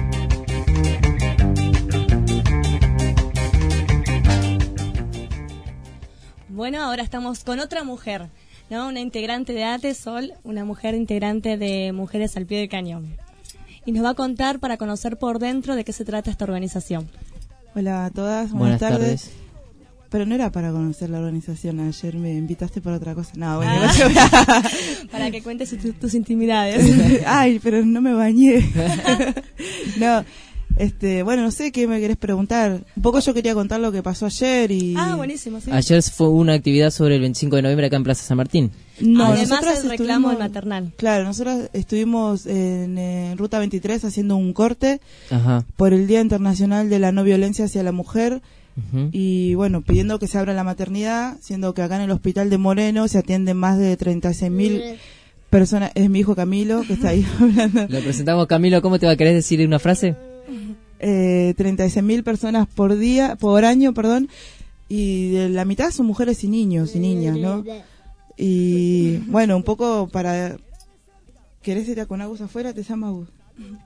Bueno, ahora estamos con otra mujer, ¿no? Una integrante de A T E, Sol, una mujer integrante de Mujeres al Pie del Cañón. Y nos va a contar para conocer por dentro de qué se trata esta organización. Hola a todas, Buenas buenas, tardes. tardes. Pero no era para conocer la organización, ayer me invitaste para otra cosa. No, bueno, Ah. no te voy a- Para que cuentes tu- tus intimidades. Ay, pero no me bañé. No, este, bueno, no sé qué me querés preguntar. Un poco yo quería contar lo que pasó ayer y... Ah, buenísimo, sí. Ayer fue una actividad sobre el veinticinco de noviembre acá en Plaza San Martín. No, Además nosotras del reclamo del estuvimos- maternal. Claro, nosotros estuvimos en, eh, Ruta veintitrés haciendo un corte Ajá. por el Día Internacional de la No Violencia hacia la Mujer. Ujú. Y bueno, pidiendo que se abra la maternidad, siendo que acá en el hospital de Moreno se atienden más de treinta y seis mil personas. Es mi hijo Camilo que está ahí hablando. Lo presentamos, Camilo. ¿Cómo te va a querer decir una frase? Eh, treinta y seis mil personas por día, por año, perdón, y de la mitad son mujeres y niños y niñas, ¿no? Y bueno, un poco para... ¿Querés ir a con Agus afuera? Te llama Agus.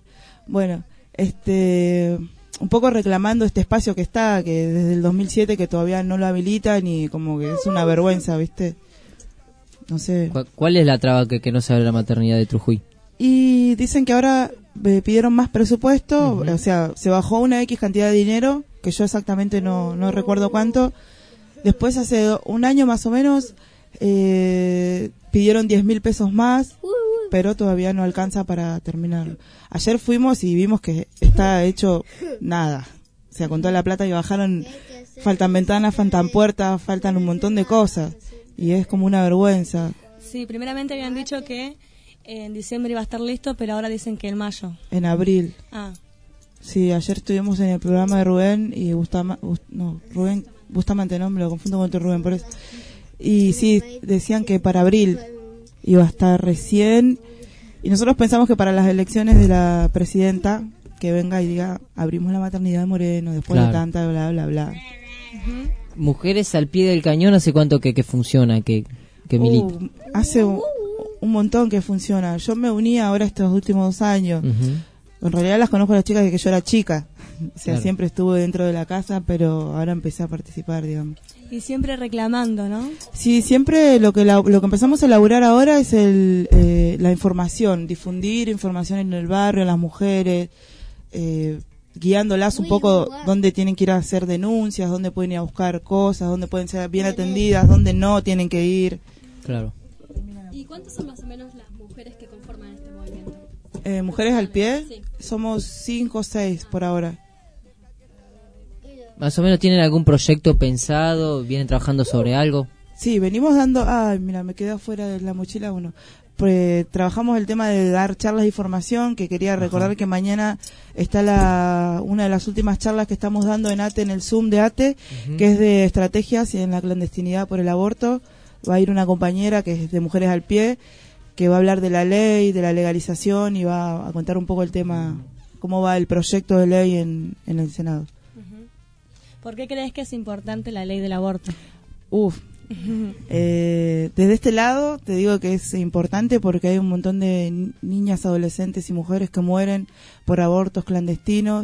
Bueno, este, un poco reclamando este espacio que está, que desde el dos mil siete que todavía no lo habilitan y como que es una vergüenza, ¿viste? No sé. ¿Cuál, cuál es la traba que, que no se abre la maternidad de Trujuy? Y dicen que ahora eh, pidieron más presupuesto, uh-huh. o sea, se bajó una X cantidad de dinero, que yo exactamente no, no recuerdo cuánto. Después hace un año más o menos eh, pidieron diez mil pesos más, pero todavía no alcanza para terminarlo. Ayer fuimos y vimos que está hecho nada. O sea, con toda la plata que bajaron, faltan ventanas, faltan puertas, faltan un montón de cosas. Y es como una vergüenza. Sí, primeramente habían dicho que en diciembre iba a estar listo, pero ahora dicen que en mayo. En abril. Ah. Sí, ayer estuvimos en el programa de Rubén y Bustamante, no, Rubén Bustamante, no, me lo confundo con otro Rubén, por eso. Y sí, decían que para abril iba a estar recién. Y nosotros pensamos que para las elecciones de la presidenta, que venga y diga, abrimos la maternidad de Moreno, después claro. de tanta, bla, bla, bla. Uh-huh. Mujeres al pie del cañón, ¿hace cuánto que, que funciona, que, que milita? Uh, hace un, un montón que funciona. Yo me uní ahora estos últimos dos años. Uh-huh. En realidad las conozco a las chicas desde que yo era chica. O sea, claro. siempre estuve dentro de la casa, pero ahora empecé a participar, digamos. Y siempre reclamando, ¿no? Sí, siempre lo que la, lo que empezamos a elaborar ahora es el eh, la información, difundir información en el barrio, a las mujeres, eh, guiándolas un poco dónde tienen que ir a hacer denuncias, dónde pueden ir a buscar cosas, dónde pueden ser bien atendidas, dónde no tienen que ir. Claro. ¿Y cuántas son más o menos las mujeres que conforman este movimiento? Eh, ¿Mujeres al pie? Sí. Somos cinco o seis por ahora. ¿Más o menos tienen algún proyecto pensado? ¿Vienen trabajando sobre algo? Sí, venimos dando... Ay, mira, me quedé afuera de la mochila. Bueno, pues trabajamos el tema de dar charlas de información, que quería recordar Ajá. que mañana está la una de las últimas charlas que estamos dando en ATE, en el Zoom de ATE, uh-huh. que es de estrategias en la clandestinidad por el aborto. Va a ir una compañera que es de Mujeres al Pie, que va a hablar de la ley, de la legalización y va a contar un poco el tema, cómo va el proyecto de ley en, en el Senado. ¿Por qué crees que es importante la ley del aborto? Uf, eh, desde este lado te digo que es importante porque hay un montón de niñas, adolescentes y mujeres que mueren por abortos clandestinos.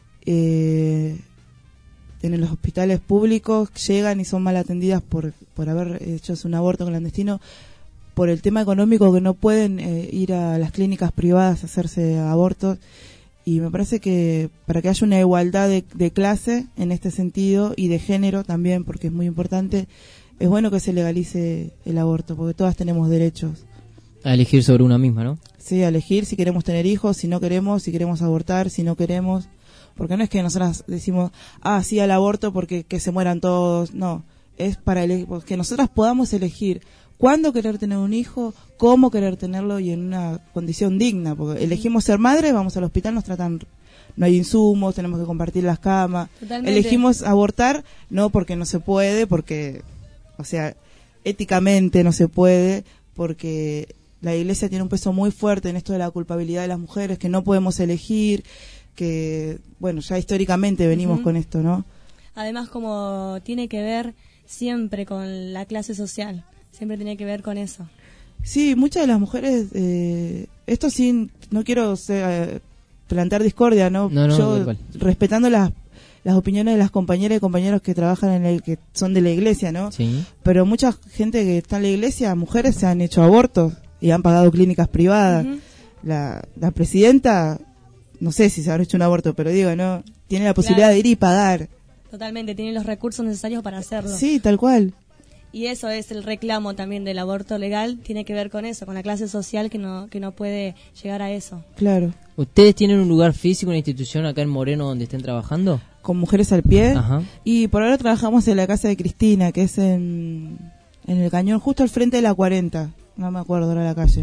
Eh, en los hospitales públicos llegan y son mal atendidas por, por haber hecho un aborto clandestino, por el tema económico que no pueden eh, ir a las clínicas privadas a hacerse abortos. Y me parece que para que haya una igualdad de, de clase en este sentido y de género también, porque es muy importante, es bueno que se legalice el aborto, porque todas tenemos derechos. A elegir sobre una misma, ¿no? Sí, a elegir si queremos tener hijos, si no queremos, si queremos abortar, si no queremos. Porque no es que nosotras decimos, ah, sí al aborto porque que se mueran todos. No, es para ele- que nosotras podamos elegir cuándo querer tener un hijo, cómo querer tenerlo y en una condición digna, porque elegimos ser madre, vamos al hospital, nos tratan, no hay insumos, tenemos que compartir las camas. Totalmente. Elegimos abortar, no porque no se puede, porque, o sea, éticamente no se puede, porque la Iglesia tiene un peso muy fuerte en esto de la culpabilidad de las mujeres, que no podemos elegir, que, bueno, ya históricamente venimos uh-huh. con esto, ¿no? Además, como tiene que ver siempre con la clase social. Siempre tiene que ver con eso. Sí, muchas de las mujeres, eh, esto sí, no quiero ser, eh, plantear discordia, ¿no? no, no Yo, no, respetando las las opiniones de las compañeras y compañeros que trabajan en el, que son de la iglesia, ¿no? Sí. Pero mucha gente que está en la iglesia, mujeres, se han hecho abortos y han pagado clínicas privadas. Uh-huh. La, la presidenta, no sé si se habrá hecho un aborto, pero digo, ¿no? Tiene la posibilidad claro. de ir y pagar. Totalmente, tiene los recursos necesarios para hacerlo. Sí, tal cual. Y eso es el reclamo también del aborto legal, tiene que ver con eso, con la clase social que no que no puede llegar a eso. Claro. ¿Ustedes tienen un lugar físico, una institución acá en Moreno donde estén trabajando? Con Mujeres al Pie. Ajá. Y por ahora trabajamos en la casa de Cristina, que es en, en el Cañón, justo al frente de la cuarenta. No me acuerdo ahora la calle.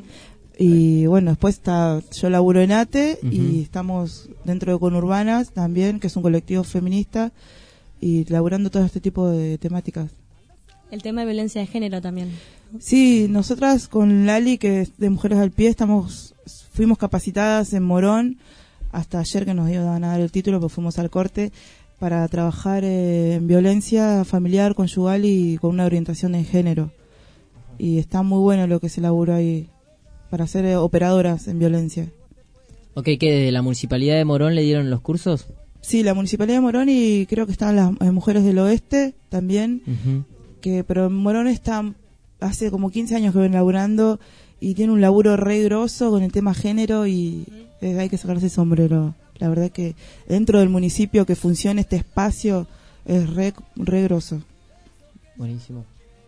Y bueno, después está, yo laburo en ATE uh-huh. y estamos dentro de Conurbanas también, que es un colectivo feminista, y laburando todo este tipo de temáticas. El tema de violencia de género también. Sí, nosotras con Lali, que es de Mujeres al Pie, estamos fuimos capacitadas en Morón, hasta ayer que nos iban a dar el título, pues fuimos al corte, para trabajar eh, en violencia familiar, conyugal y con una orientación en género. Y está muy bueno lo que se labura ahí, para ser eh, operadoras en violencia. Ok, ¿que desde la Municipalidad de Morón le dieron los cursos? Sí, la Municipalidad de Morón y creo que están las eh, Mujeres del Oeste también, Uh-huh. que pero Morón está hace como quince años que ven laburando y tiene un laburo re grosso con el tema género y eh, hay que sacarse el sombrero. La verdad que dentro del municipio que funcione este espacio es re, re grosso. Buenísimo.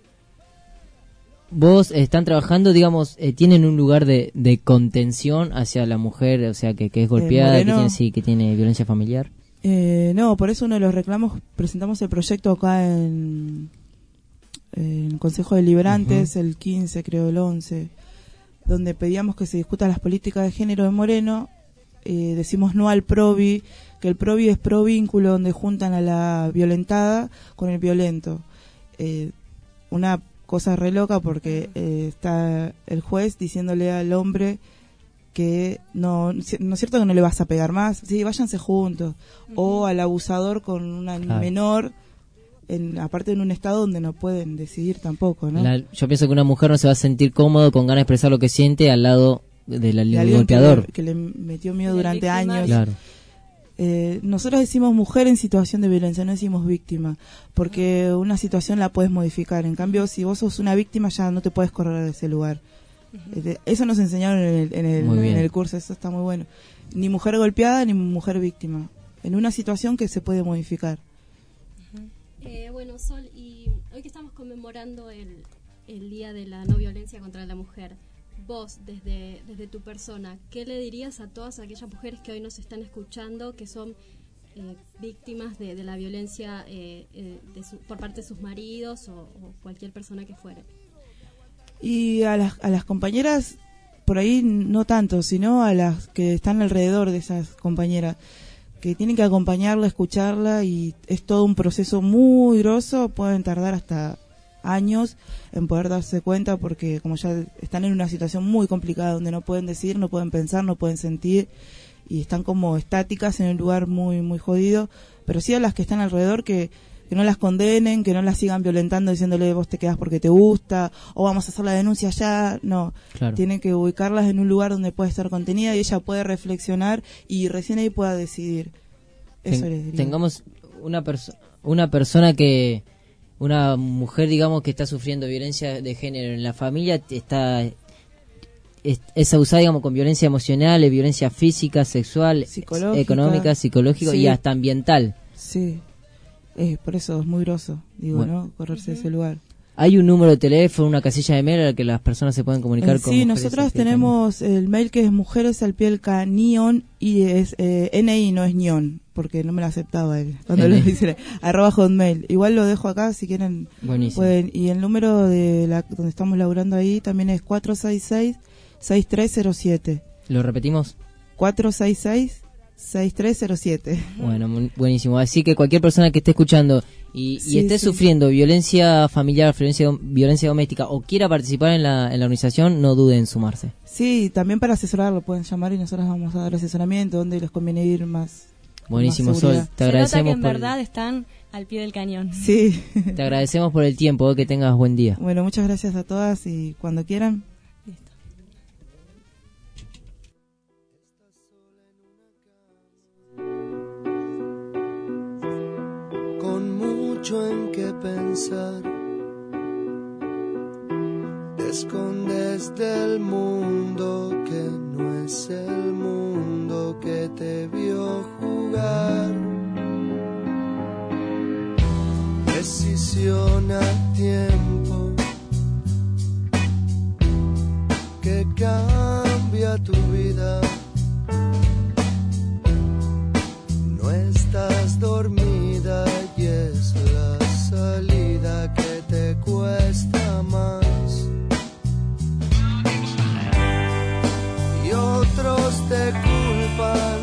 ¿Vos eh, están trabajando, digamos, eh, tienen un lugar de, de contención hacia la mujer, o sea, que, que es golpeada, que tiene, sí, que tiene violencia familiar? Eh, no, por eso uno de los reclamos, presentamos el proyecto acá en, en el Consejo Deliberantes, uh-huh. el quince, creo, el once, donde pedíamos que se discutan las políticas de género de Moreno. Eh, decimos no al PROVI, que el PROVI es provínculo, donde juntan a la violentada con el violento. Eh, una cosa re loca porque eh, está el juez diciéndole al hombre que no, no es cierto que no le vas a pegar más, sí, váyanse juntos, uh-huh. o al abusador con una claro. menor, en, aparte en un estado donde no pueden decidir tampoco, ¿no? La, yo pienso que una mujer no se va a sentir cómodo con ganas de expresar lo que siente al lado de la, del golpeador. Que le, que le metió miedo durante años. Claro. Eh, nosotros decimos mujer en situación de violencia, no decimos víctima, porque una situación la puedes modificar. En cambio, si vos sos una víctima, ya no te puedes correr de ese lugar. Uh-huh. Eso nos enseñaron en el, en, el, en el curso, eso está muy bueno. Ni mujer golpeada, ni mujer víctima. En una situación que se puede modificar. Uh-huh. Eh, bueno, Sol, y hoy que estamos conmemorando el, el Día de la No Violencia contra la Mujer, vos, desde, desde tu persona, ¿qué le dirías a todas aquellas mujeres que hoy nos están escuchando, que son eh, víctimas de, de la violencia eh, eh, de su, por parte de sus maridos o, o cualquier persona que fuere? Y a las, a las compañeras, por ahí no tanto, sino a las que están alrededor de esas compañeras, que tienen que acompañarla, escucharla, y es todo un proceso muy grosso, pueden tardar hasta años en poder darse cuenta, porque como ya están en una situación muy complicada donde no pueden decir, no pueden pensar, no pueden sentir y están como estáticas en un lugar muy muy jodido, pero sí a las que están alrededor que, que no las condenen, que no las sigan violentando diciéndole vos te quedás porque te gusta o vamos a hacer la denuncia ya, no, claro. Tienen que ubicarlas en un lugar donde puede estar contenida y ella puede reflexionar y recién ahí pueda decidir. Eso Ten, les diría. Tengamos una, perso- una persona que una mujer, digamos, que está sufriendo violencia de género en la familia, está es, es abusada, digamos, con violencia emocional, violencia física, sexual, psicológica, económica, psicológica, sí. Y hasta ambiental. Sí, eh, por eso es muy groso, digo, bueno. ¿no? Correrse uh-huh. de ese lugar. ¿Hay un número de teléfono, una casilla de mail a la que las personas se pueden comunicar eh, con? Sí, nosotros tenemos el mail que es mujeres al pie del cañón y es eh, N I, no es ñón, porque no me lo aceptaba él cuando lo hice, arroba hotmail. Igual lo dejo acá si quieren. Buenísimo. Pueden, y el número de la donde estamos laburando ahí también es cuatro seis seis, seis tres cero siete. ¿Lo repetimos? cuatro seis seis, seis tres cero siete. Bueno, buenísimo. Así que cualquier persona que esté escuchando y, sí, y esté sí. sufriendo violencia familiar, violencia, violencia doméstica o quiera participar en la, en la organización, no dude en sumarse. Sí, también para asesorarlo pueden llamar y nosotros vamos a dar asesoramiento donde les conviene ir más. Buenísimo, Sol. Te agradecemos. Se nota que en por verdad el... están al pie del cañón. Sí. Te agradecemos por el tiempo, que tengas buen día. Bueno, muchas gracias a todas y cuando quieran. Listo. Con mucho en qué pensar, te escondes del mundo que no es el mundo que te vio jugar. Decisión a tiempo que cambia tu vida. No estás dormida y es la salida que te cuesta más. Y otros te culpan,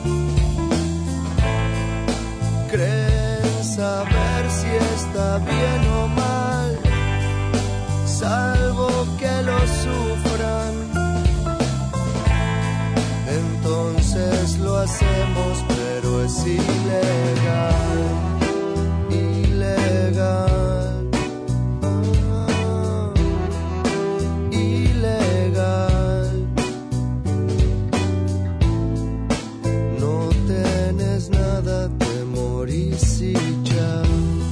creen saber si está bien o mal, salvo que lo sufran. Entonces lo hacemos, pero es ilegal, ilegal, ah, ilegal. silla.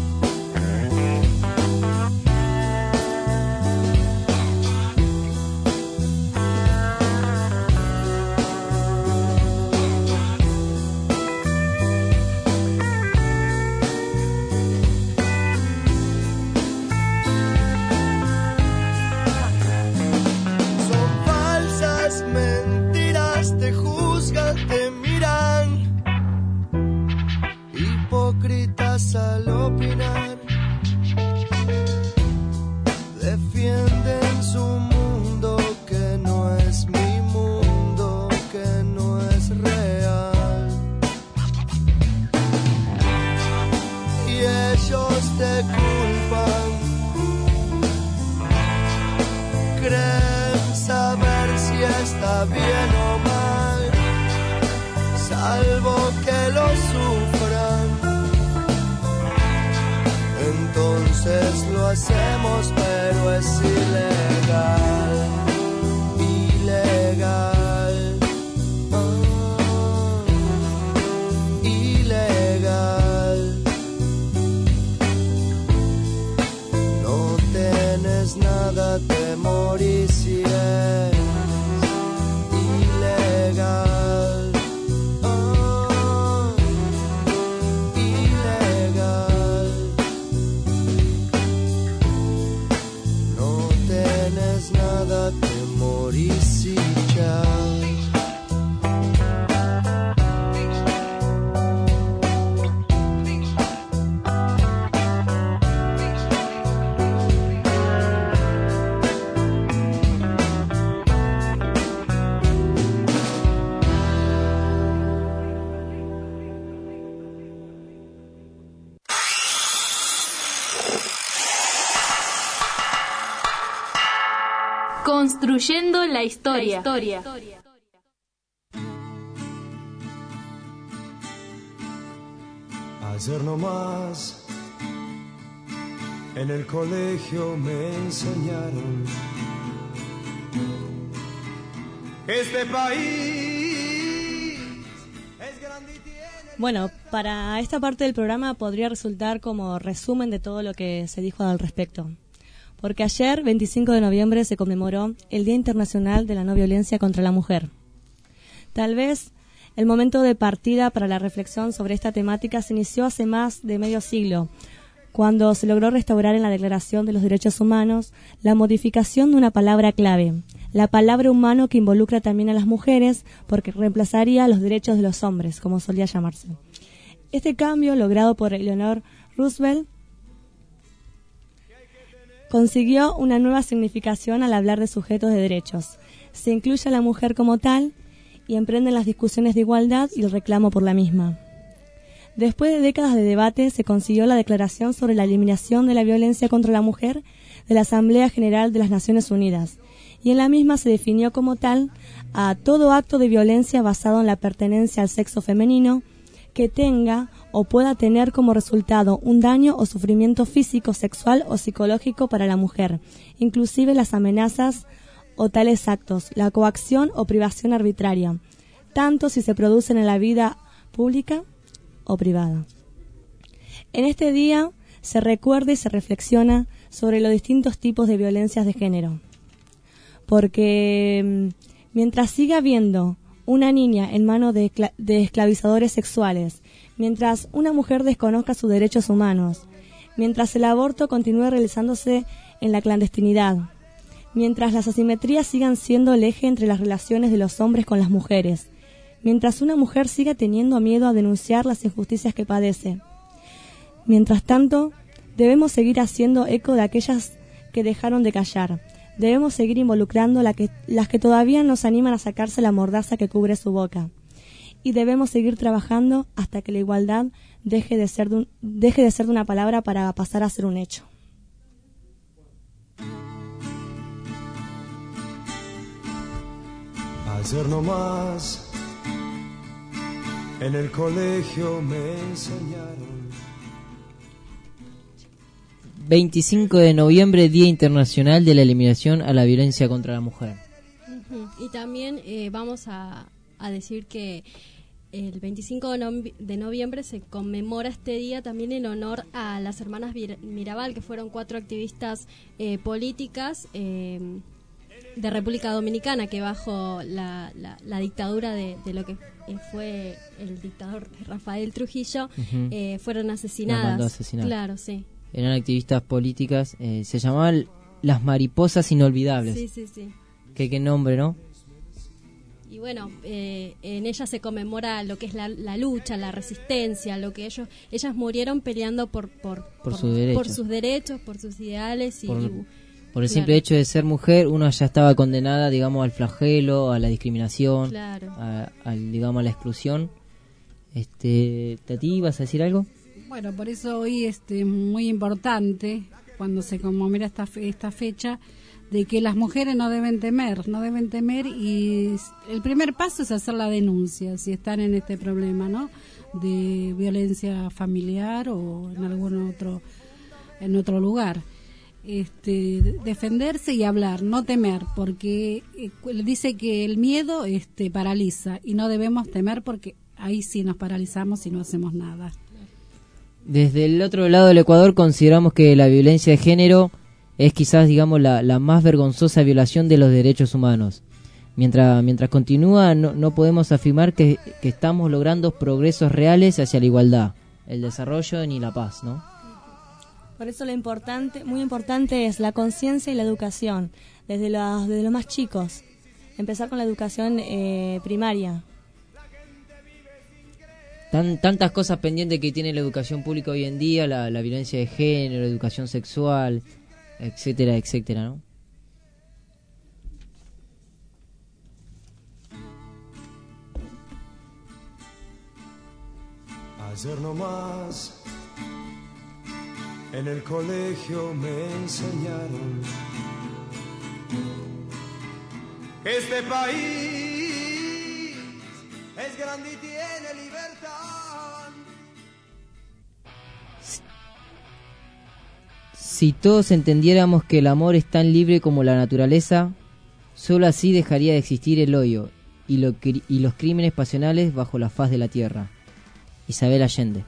Al opinar, defienden su mundo que no es mi mundo, que no es real. Y ellos te culpan, creen saber si está bien o mal, salvo que lo sufran. Entonces lo hacemos, pero es ilegal, ilegal, oh, ilegal. No tienes nada, te morís si es ilegal. Oh, ilegal. Nada, te morís y ya. Construyendo la historia. La historia. Ayer nomás en el colegio me enseñaron que este país es grande y tiene... Bueno, para esta parte del programa podría resultar como resumen de todo lo que se dijo al respecto. Porque ayer, veinticinco de noviembre, se conmemoró el Día Internacional de la No Violencia contra la Mujer. Tal vez el momento de partida para la reflexión sobre esta temática se inició hace más de medio siglo, cuando se logró restaurar en la Declaración de los Derechos Humanos la modificación de una palabra clave, la palabra humano, que involucra también a las mujeres, porque reemplazaría los derechos de los hombres, como solía llamarse. Este cambio, logrado por Eleanor Roosevelt, consiguió una nueva significación al hablar de sujetos de derechos. Se incluye a la mujer como tal y emprenden las discusiones de igualdad y el reclamo por la misma. Después de décadas de debate, se consiguió la Declaración sobre la Eliminación de la Violencia contra la Mujer de la Asamblea General de las Naciones Unidas, y en la misma se definió como tal a todo acto de violencia basado en la pertenencia al sexo femenino que tenga o pueda tener como resultado un daño o sufrimiento físico, sexual o psicológico para la mujer, inclusive las amenazas o tales actos, la coacción o privación arbitraria, tanto si se producen en la vida pública o privada. En este día se recuerda y se reflexiona sobre los distintos tipos de violencias de género, porque mientras siga habiendo una niña en manos de, escla- de esclavizadores sexuales, mientras una mujer desconozca sus derechos humanos, mientras el aborto continúe realizándose en la clandestinidad, mientras las asimetrías sigan siendo el eje entre las relaciones de los hombres con las mujeres, mientras una mujer siga teniendo miedo a denunciar las injusticias que padece. Mientras tanto, debemos seguir haciendo eco de aquellas que dejaron de callar. Debemos seguir involucrando la que, las que todavía nos animan a sacarse la mordaza que cubre su boca. Y debemos seguir trabajando hasta que la igualdad deje de ser de, un, deje de ser de una palabra para pasar a ser un hecho. Ayer nomás en el colegio me enseñaron. veinticinco de noviembre, Día Internacional de la Eliminación a la Violencia contra la Mujer. Uh-huh. Y también eh, vamos a, a decir que el veinticinco de, no- de noviembre se conmemora este día también en honor a las hermanas Vir- Mirabal, que fueron cuatro activistas eh, políticas eh, de República Dominicana, que bajo la, la, la dictadura de, de lo que eh, fue el dictador Rafael Trujillo, Ujú. eh, fueron Las asesinadas. mandó a asesinar. Claro, sí. Eran activistas políticas, eh, se llamaban las mariposas inolvidables. Sí, sí, sí. Qué, qué nombre, ¿no? Y bueno, eh, en ella se conmemora lo que es la, la lucha, la resistencia, lo que ellos, ellas murieron peleando por por, Por sus derechos. por sus derechos, por sus ideales y, Por, y- por el claro. simple hecho de ser mujer, uno ya estaba condenada, digamos, al flagelo, a la discriminación, Claro. a, al, digamos, a la exclusión. Este, Tati, ¿vas a decir algo? Bueno, por eso hoy es este, muy importante, cuando se conmemora esta, fe- esta fecha, de que las mujeres no deben temer, no deben temer, y s- el primer paso es hacer la denuncia, si están en este problema, ¿no?, de violencia familiar o en algún otro, en otro lugar. Este, defenderse y hablar, no temer, porque eh, cu- dice que el miedo este, paraliza, y no debemos temer porque ahí sí nos paralizamos y no hacemos nada. Desde el otro lado del Ecuador consideramos que la violencia de género es quizás, digamos, la, la más vergonzosa violación de los derechos humanos. Mientras, mientras continúa, no, no podemos afirmar que, que estamos logrando progresos reales hacia la igualdad, el desarrollo ni la paz, ¿no? Por eso lo importante, muy importante es la conciencia y la educación, desde los, desde los más chicos. Empezar con la educación eh, primaria. Tan, tantas cosas pendientes que tiene la educación pública hoy en día, la, la violencia de género, la educación sexual, etcétera, etcétera, ¿no? Ayer nomás en el colegio me enseñaron que este país es grande y tiene libertad. Si todos entendiéramos que el amor es tan libre como la naturaleza, solo así dejaría de existir el odio y, lo, cri- y los crímenes pasionales bajo la faz de la tierra. Isabel Allende.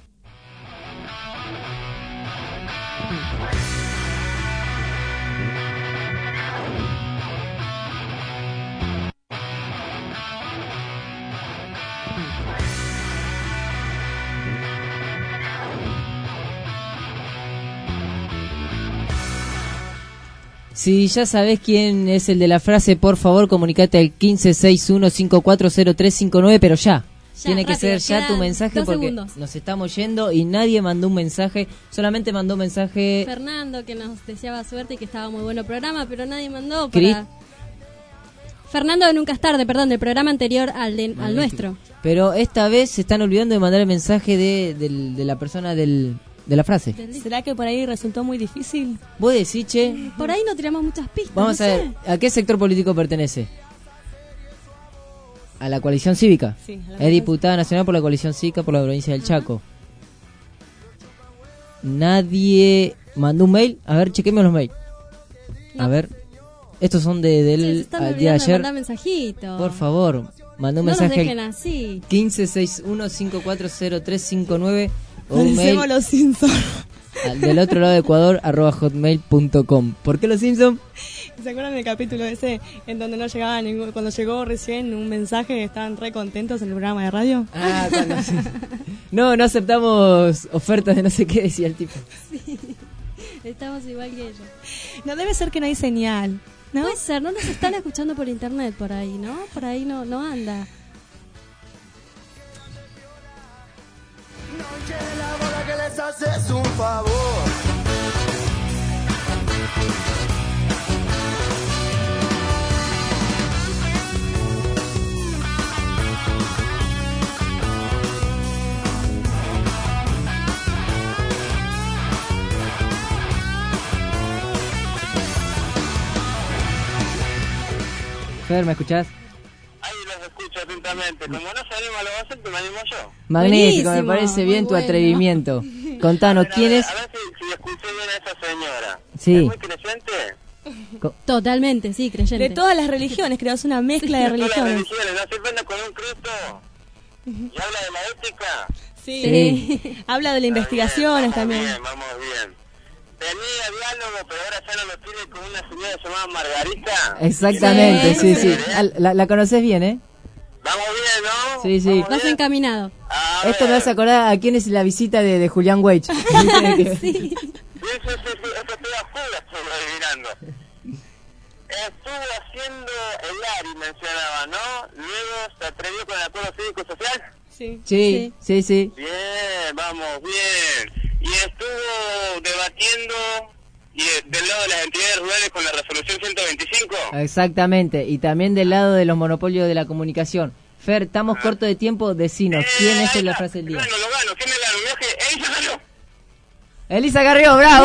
Si ya sabés quién es el de la frase, por favor comunicate al quince sesenta y uno cincuenta y cuatro cero tres cincuenta y nueve, pero ya. Ya, Tiene que rápido, ser ya tu quedan mensaje dos porque segundos. nos estamos yendo y nadie mandó un mensaje, solamente mandó un mensaje Fernando, que nos deseaba suerte y que estaba muy bueno el programa, pero nadie mandó Cris. para... Fernando de Nunca es Tarde, perdón, del programa anterior al, de- al nuestro. Pero esta vez se están olvidando de mandar el mensaje de, del- de la persona del, de la frase. ¿Será que por ahí resultó muy difícil? Vos decís, che, Por ahí no tiramos muchas pistas. vamos no a ver, sé. ¿a qué sector político pertenece? A la coalición cívica. Sí, a la Es coalición diputada nacional por la coalición cívica por la provincia del Chaco. Nadie mandó un mail. A ver, chequemos los mails. A ver, estos son de, Che, del se están al día de olvidando de ayer. mandar mensajitos. Por favor, mandó un no nos mensaje dejen al así. quince sesenta y uno cincuenta y cuatro cero tres cincuenta y nueve o un mail Parecemos los Simpsons. al del otro lado de Ecuador arroba hotmail punto com. ¿Por qué los Simpsons? ¿Se acuerdan del capítulo ese en donde no llegaba ningún, cuando llegó recién un mensaje, estaban re contentos en el programa de radio? Ah, cuando sí. No, no aceptamos ofertas de no sé qué, decía el tipo. Sí, estamos igual que ellos. No debe ser que no hay señal, ¿no? Puede ser, no nos están escuchando por internet por ahí, ¿no? Por ahí no, no anda. Que la bola que les haces un favor. Fer, ¿me escuchás? Ahí los escucho atentamente. Como no se anima los docentes, me animo yo. Magnífico, me Buenísimo, parece muy bien tu bueno. atrevimiento. Contanos, A ver, ¿quién a ver, es? A ver si, si escuché bien a esa señora. Sí. ¿Es muy creyente? Totalmente, sí, creyente. De todas las religiones, creo, es una mezcla de Todas las religiones. religiones, no se ofenda con un Cristo. ¿Y habla de la ética? Sí. Sí. Habla de las investigaciones también. Bien, vamos bien. Tenía diálogo, pero ahora ya no lo tiene con una señora llamada Margarita. Exactamente, sí, sí. ¿Eh? Ah, La, la conoces bien, ¿eh? Vamos bien, ¿no? Sí, sí. Vas encaminado. Esto me hace acordar a quién es la visita de, de Julián Weich. Sí, sí, sí, sí, esto estoy a full estoy adivinando. Estuvo haciendo el A R I, mencionaba, ¿no? Luego se atrevió con el acuerdo cívico-social. Sí. Sí, sí, sí. Bien, vamos, bien. Y estuvo debatiendo y eh, del lado de las entidades rurales con la resolución ciento veinticinco. Exactamente. Y también del lado de los monopolios de la comunicación. Fer, estamos Ah. cortos de tiempo, decinos, ¿quién es el la frase del día? Gano, lo gano, ¿quién me gano? Mirá que Elisa ganó. Elisa Carrió, bravo.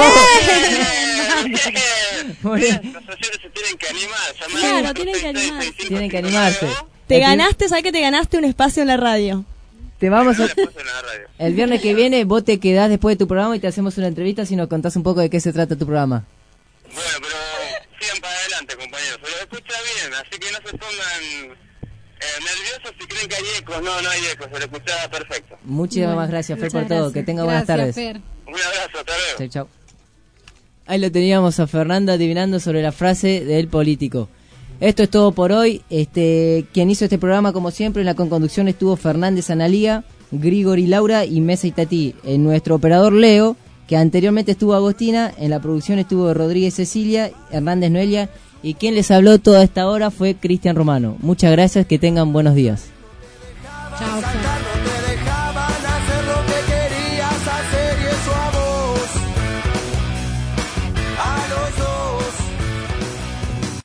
Muy bien. Los oyentes se tienen que animar. Llamar Claro, al tienen que cuatro seis seis animarse. cinco Tienen que cinco animarse. nueve. Te Aquí- ganaste, ¿sabes que te ganaste un espacio en la radio? Te vamos a... No le puse en la radio. El viernes que viene vos te quedás después de tu programa y te hacemos una entrevista si nos contás un poco de qué se trata tu programa. Bueno, pero sigan para adelante, compañeros. Se los escucha bien, así que no se pongan eh, nerviosos si creen que hay ecos. No, no hay ecos, se lo escuchaba perfecto. Muchísimas Bueno, gracias, Fer, muchas por todo. gracias. Que tenga buenas Gracias, tardes. Fer. Un abrazo, hasta luego. Chau, chau. Ahí lo teníamos a Fernanda adivinando sobre la frase del político. Esto es todo por hoy. Este, quien hizo este programa, como siempre, en la conconducción estuvo Fernández Analía, Grigori Laura y Mesa Itatí. En nuestro operador Leo, que anteriormente estuvo Agostina, en la producción estuvo Rodríguez Cecilia, Hernández Noelia, y quien les habló toda esta hora fue Cristian Romano. Muchas gracias, que tengan buenos días. Chao, chao.